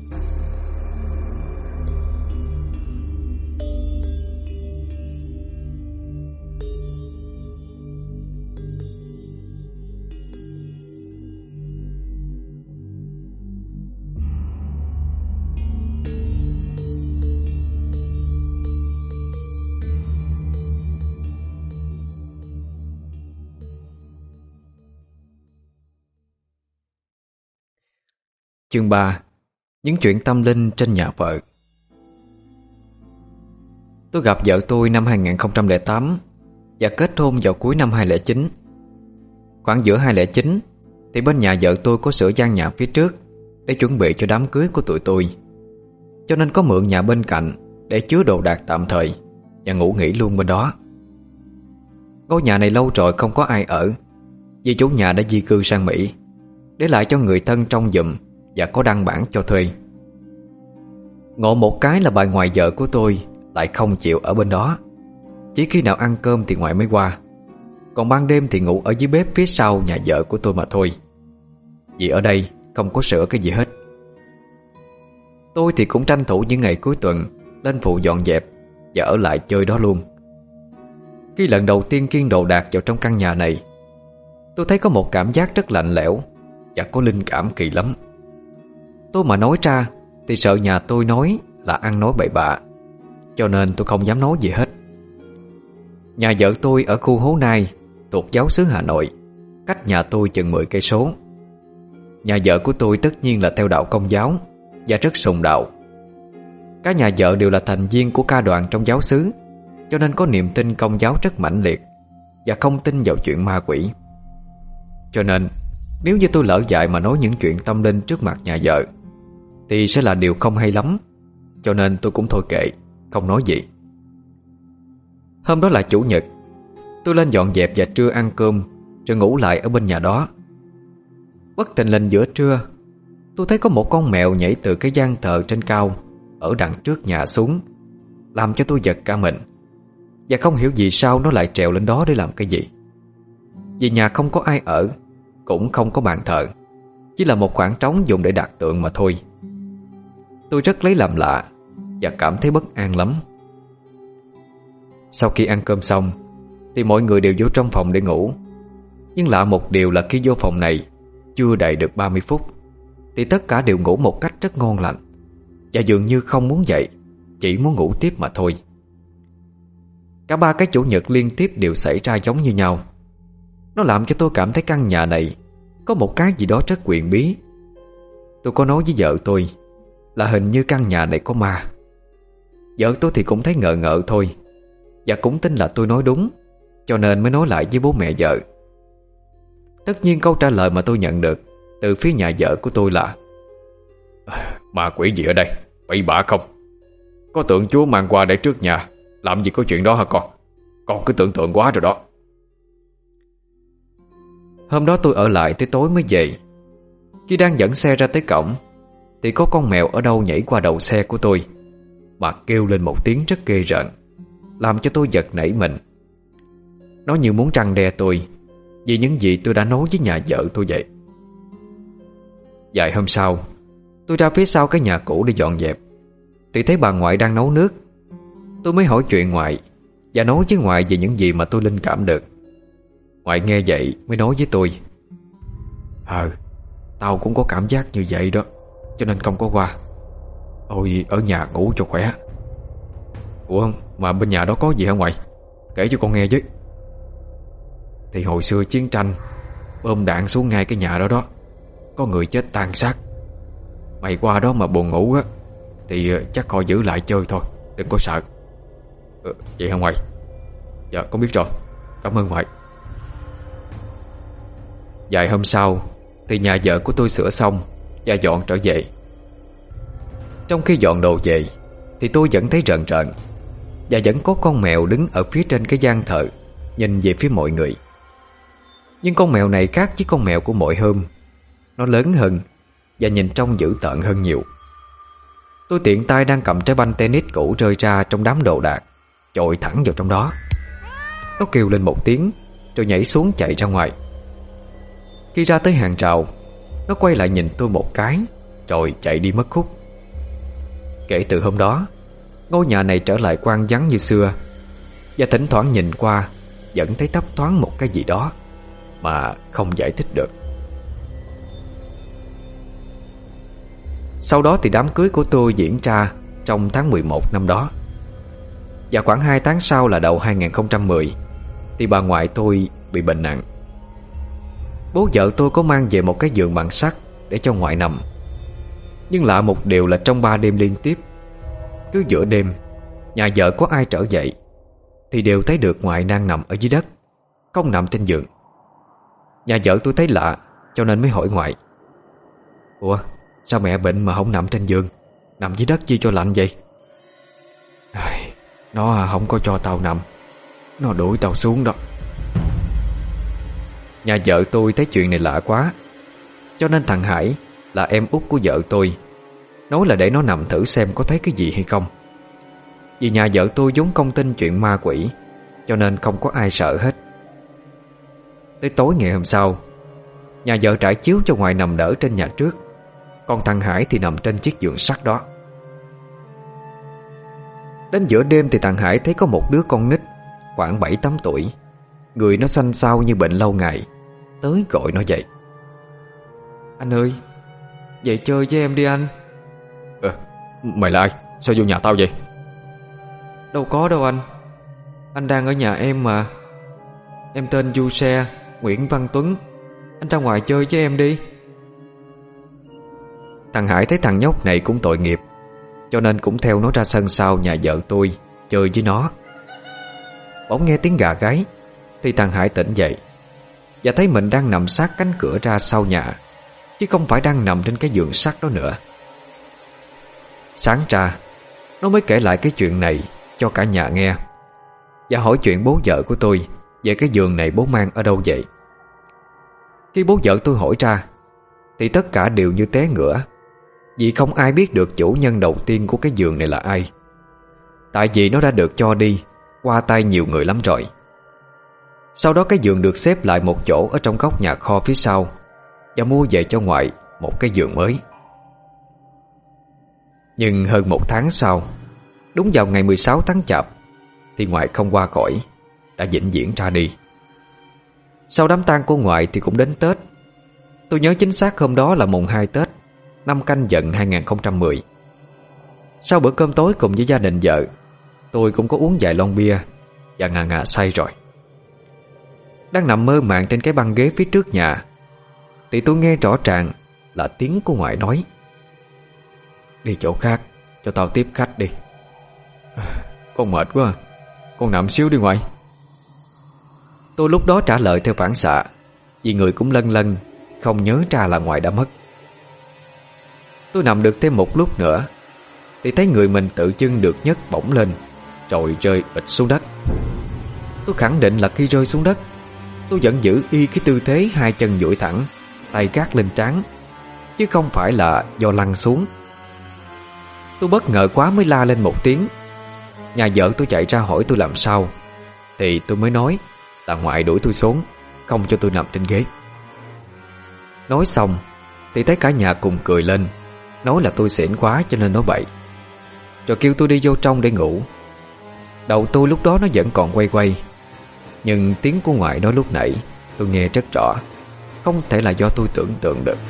Chương ba. Những chuyện tâm linh trên nhà vợ. Tôi gặp vợ tôi năm hai không không tám và kết hôn vào cuối năm hai không không chín. Khoảng giữa hai không không chín thì bên nhà vợ tôi có sửa gian nhà phía trước để chuẩn bị cho đám cưới của tụi tôi, cho nên có mượn nhà bên cạnh để chứa đồ đạc tạm thời và ngủ nghỉ luôn bên đó. Ngôi nhà này lâu rồi không có ai ở, vì chủ nhà đã di cư sang Mỹ, để lại cho người thân trông giùm và có đăng bản cho thuê. Ngộ một cái là bà ngoại vợ của tôi lại không chịu ở bên đó. Chỉ khi nào ăn cơm thì ngoại mới qua, còn ban đêm thì ngủ ở dưới bếp phía sau nhà vợ của tôi mà thôi, vì ở đây không có sửa cái gì hết. Tôi thì cũng tranh thủ những ngày cuối tuần lên phụ dọn dẹp và ở lại chơi đó luôn. Khi lần đầu tiên kiêng đồ đạc vào trong căn nhà này, tôi thấy có một cảm giác rất lạnh lẽo và có linh cảm kỳ lắm. Tôi mà nói ra thì sợ nhà tôi nói là ăn nói bậy bạ, cho nên tôi không dám nói gì hết. Nhà vợ tôi ở khu Hố Nai, thuộc giáo xứ Hà Nội, cách nhà tôi chừng mười cây số. Nhà vợ của tôi tất nhiên là theo đạo Công giáo và rất sùng đạo. Cả nhà vợ đều là thành viên của ca đoàn trong giáo xứ, cho nên có niềm tin Công giáo rất mãnh liệt và không tin vào chuyện ma quỷ. Cho nên nếu như tôi lỡ dại mà nói những chuyện tâm linh trước mặt nhà vợ thì sẽ là điều không hay lắm, cho nên tôi cũng thôi kệ, không nói gì. Hôm đó là Chủ nhật. Tôi lên dọn dẹp và trưa ăn cơm rồi ngủ lại ở bên nhà đó. Bất thình lình giữa trưa, tôi thấy có một con mèo nhảy từ cái gian thờ trên cao ở đằng trước nhà xuống, làm cho tôi giật cả mình. Và không hiểu vì sao nó lại trèo lên đó để làm cái gì. Vì nhà không có ai ở, cũng không có bàn thờ, chỉ là một khoảng trống dùng để đặt tượng mà thôi. Tôi rất lấy làm lạ và cảm thấy bất an lắm. Sau khi ăn cơm xong thì mọi người đều vô trong phòng để ngủ. Nhưng lạ một điều là khi vô phòng này chưa đầy được ba mươi phút thì tất cả đều ngủ một cách rất ngon lành, và dường như không muốn dậy, chỉ muốn ngủ tiếp mà thôi. Cả ba cái chủ nhật liên tiếp đều xảy ra giống như nhau. Nó làm cho tôi cảm thấy căn nhà này có một cái gì đó rất quyền bí. Tôi có nói với vợ tôi là hình như căn nhà này có ma. Vợ tôi thì cũng thấy ngờ ngợ thôi, và cũng tin là tôi nói đúng, cho nên mới nói lại với bố mẹ vợ. Tất nhiên câu trả lời mà tôi nhận được từ phía nhà vợ của tôi là: Ma quỷ gì ở đây, bậy bạ không? Có tượng Chúa mang qua để trước nhà, làm gì có chuyện đó hả con? Con cứ tưởng tượng quá rồi đó. Hôm đó tôi ở lại tới tối mới về. Khi đang dẫn xe ra tới cổng thì có con mèo ở đâu nhảy qua đầu xe của tôi mà kêu lên một tiếng rất ghê rợn, làm cho tôi giật nảy mình. Nó như muốn răn đe tôi vì những gì tôi đã nói với nhà vợ tôi vậy. Vài hôm sau, tôi ra phía sau cái nhà cũ để dọn dẹp thì thấy bà ngoại đang nấu nước. Tôi mới hỏi chuyện ngoại và nói với ngoại về những gì mà tôi linh cảm được. Ngoại nghe vậy mới nói với tôi: Ờ, tao cũng có cảm giác như vậy đó, cho nên không có qua. Ôi, ở nhà ngủ cho khỏe. Ủa, mà bên nhà đó có gì hả ngoại? Kể cho con nghe với. Thì hồi xưa chiến tranh bom đạn xuống ngay cái nhà đó đó, có người chết tàn sát. Mày qua đó mà buồn ngủ á thì chắc họ giữ lại chơi thôi, đừng có sợ. Ừ, vậy hả ngoại? Dạ con biết rồi, cảm ơn ngoại. Vài hôm sau thì nhà vợ của tôi sửa xong và dọn trở về. Trong khi dọn đồ về thì tôi vẫn thấy rợn rợn, và vẫn có con mèo đứng ở phía trên cái gian thờ nhìn về phía mọi người. Nhưng con mèo này khác với con mèo của mọi hôm. Nó lớn hơn và nhìn trông dữ tợn hơn nhiều. Tôi tiện tay đang cầm trái banh tennis cũ rơi ra trong đám đồ đạc, chội thẳng vào trong đó. Nó kêu lên một tiếng rồi nhảy xuống chạy ra ngoài. Khi ra tới hàng rào, nó quay lại nhìn tôi một cái rồi chạy đi mất khúc. Kể từ hôm đó, ngôi nhà này trở lại quang vắng như xưa, và thỉnh thoảng nhìn qua vẫn thấy thấp thoáng một cái gì đó mà không giải thích được. Sau đó thì đám cưới của tôi diễn ra trong tháng mười một năm đó. Và khoảng hai tháng sau là đầu hai không một không thì bà ngoại tôi bị bệnh nặng. Bố vợ tôi có mang về một cái giường bằng sắt để cho ngoại nằm. Nhưng lạ một điều là trong ba đêm liên tiếp, cứ giữa đêm nhà vợ có ai trở dậy thì đều thấy được ngoại đang nằm ở dưới đất, không nằm trên giường. Nhà vợ tôi thấy lạ cho nên mới hỏi ngoại: "Ủa, sao mẹ bệnh mà không nằm trên giường, nằm dưới đất chi cho lạnh vậy?" "Ai, nó không có cho tao nằm, nó đuổi tao xuống đó." Nhà vợ tôi thấy chuyện này lạ quá, cho nên thằng Hải là em út của vợ tôi nói là để nó nằm thử xem có thấy cái gì hay không. Vì nhà vợ tôi vốn không tin chuyện ma quỷ, cho nên không có ai sợ hết. Tới tối ngày hôm sau, nhà vợ trải chiếu cho ngoại nằm đỡ trên nhà trước, còn thằng Hải thì nằm trên chiếc giường sắt đó. Đến giữa đêm thì thằng Hải thấy có một đứa con nít khoảng bảy tám tuổi, người nó xanh xao như bệnh lâu ngày, tới gọi nó dậy: "Anh ơi, dậy chơi với em đi anh." Ờ, mày là ai? Sao vô nhà tao vậy? "Đâu có đâu anh, anh đang ở nhà em mà. Em tên Du Xe, Nguyễn Văn Tuấn. Anh ra ngoài chơi với em đi." Thằng Hải thấy thằng nhóc này cũng tội nghiệp, cho nên cũng theo nó ra sân sau nhà vợ tôi chơi với nó. Bỗng nghe tiếng gà gáy thì thằng Hải tỉnh dậy và thấy mình đang nằm sát cánh cửa ra sau nhà, chứ không phải đang nằm trên cái giường sắt đó nữa. Sáng ra, nó mới kể lại cái chuyện này cho cả nhà nghe và hỏi chuyện bố vợ của tôi về cái giường này bố mang ở đâu vậy. Khi bố vợ tôi hỏi ra thì tất cả đều như té ngửa, vì không ai biết được chủ nhân đầu tiên của cái giường này là ai. Tại vì nó đã được cho đi qua tay nhiều người lắm rồi. Sau đó cái giường được xếp lại một chỗ ở trong góc nhà kho phía sau và mua về cho ngoại một cái giường mới. Nhưng hơn một tháng sau, đúng vào ngày mười sáu tháng Chạp, thì ngoại không qua cõi, đã vĩnh viễn ra đi. Sau đám tang của ngoại thì cũng đến Tết. Tôi nhớ chính xác hôm đó là mùng hai Tết, năm Canh Dần hai nghìn không trăm mười. Sau bữa cơm tối cùng với gia đình vợ, tôi cũng có uống vài lon bia và ngà ngà say rồi. Đang nằm mơ màng trên cái băng ghế phía trước nhà thì tôi nghe rõ ràng là tiếng của ngoại nói: "Đi chỗ khác cho tao tiếp khách đi." "Con mệt quá, con nằm xíu đi ngoại." Tôi lúc đó trả lời theo phản xạ, vì người cũng lân lân không nhớ ra là ngoại đã mất. Tôi nằm được thêm một lúc nữa thì thấy người mình tự dưng được nhấc bổng lên rồi rơi bịch xuống đất. Tôi khẳng định là khi rơi xuống đất, tôi vẫn giữ y cái tư thế hai chân duỗi thẳng, tay gác lên trán, chứ không phải là do lăn xuống. Tôi bất ngờ quá mới la lên một tiếng. Nhà vợ tôi chạy ra hỏi tôi làm sao, thì tôi mới nói là ngoại đuổi tôi xuống, không cho tôi nằm trên ghế. Nói xong thì thấy cả nhà cùng cười lên, nói là tôi xỉn quá cho nên nói bậy, rồi kêu tôi đi vô trong để ngủ. Đầu tôi lúc đó nó vẫn còn quay quay, nhưng tiếng của ngoại nói lúc nãy tôi nghe rất rõ, không thể là do tôi tưởng tượng được.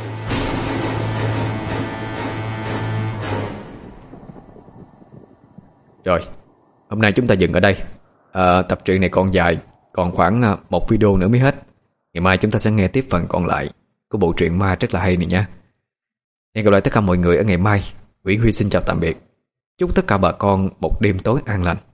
Rồi, hôm nay chúng ta dừng ở đây. à, Tập truyện này còn dài, còn khoảng một video nữa mới hết. Ngày mai chúng ta sẽ nghe tiếp phần còn lại của bộ truyện ma rất là hay này nha. Hẹn gặp lại tất cả mọi người ở ngày mai. Nguyễn Huy xin chào tạm biệt. Chúc tất cả bà con một đêm tối an lành.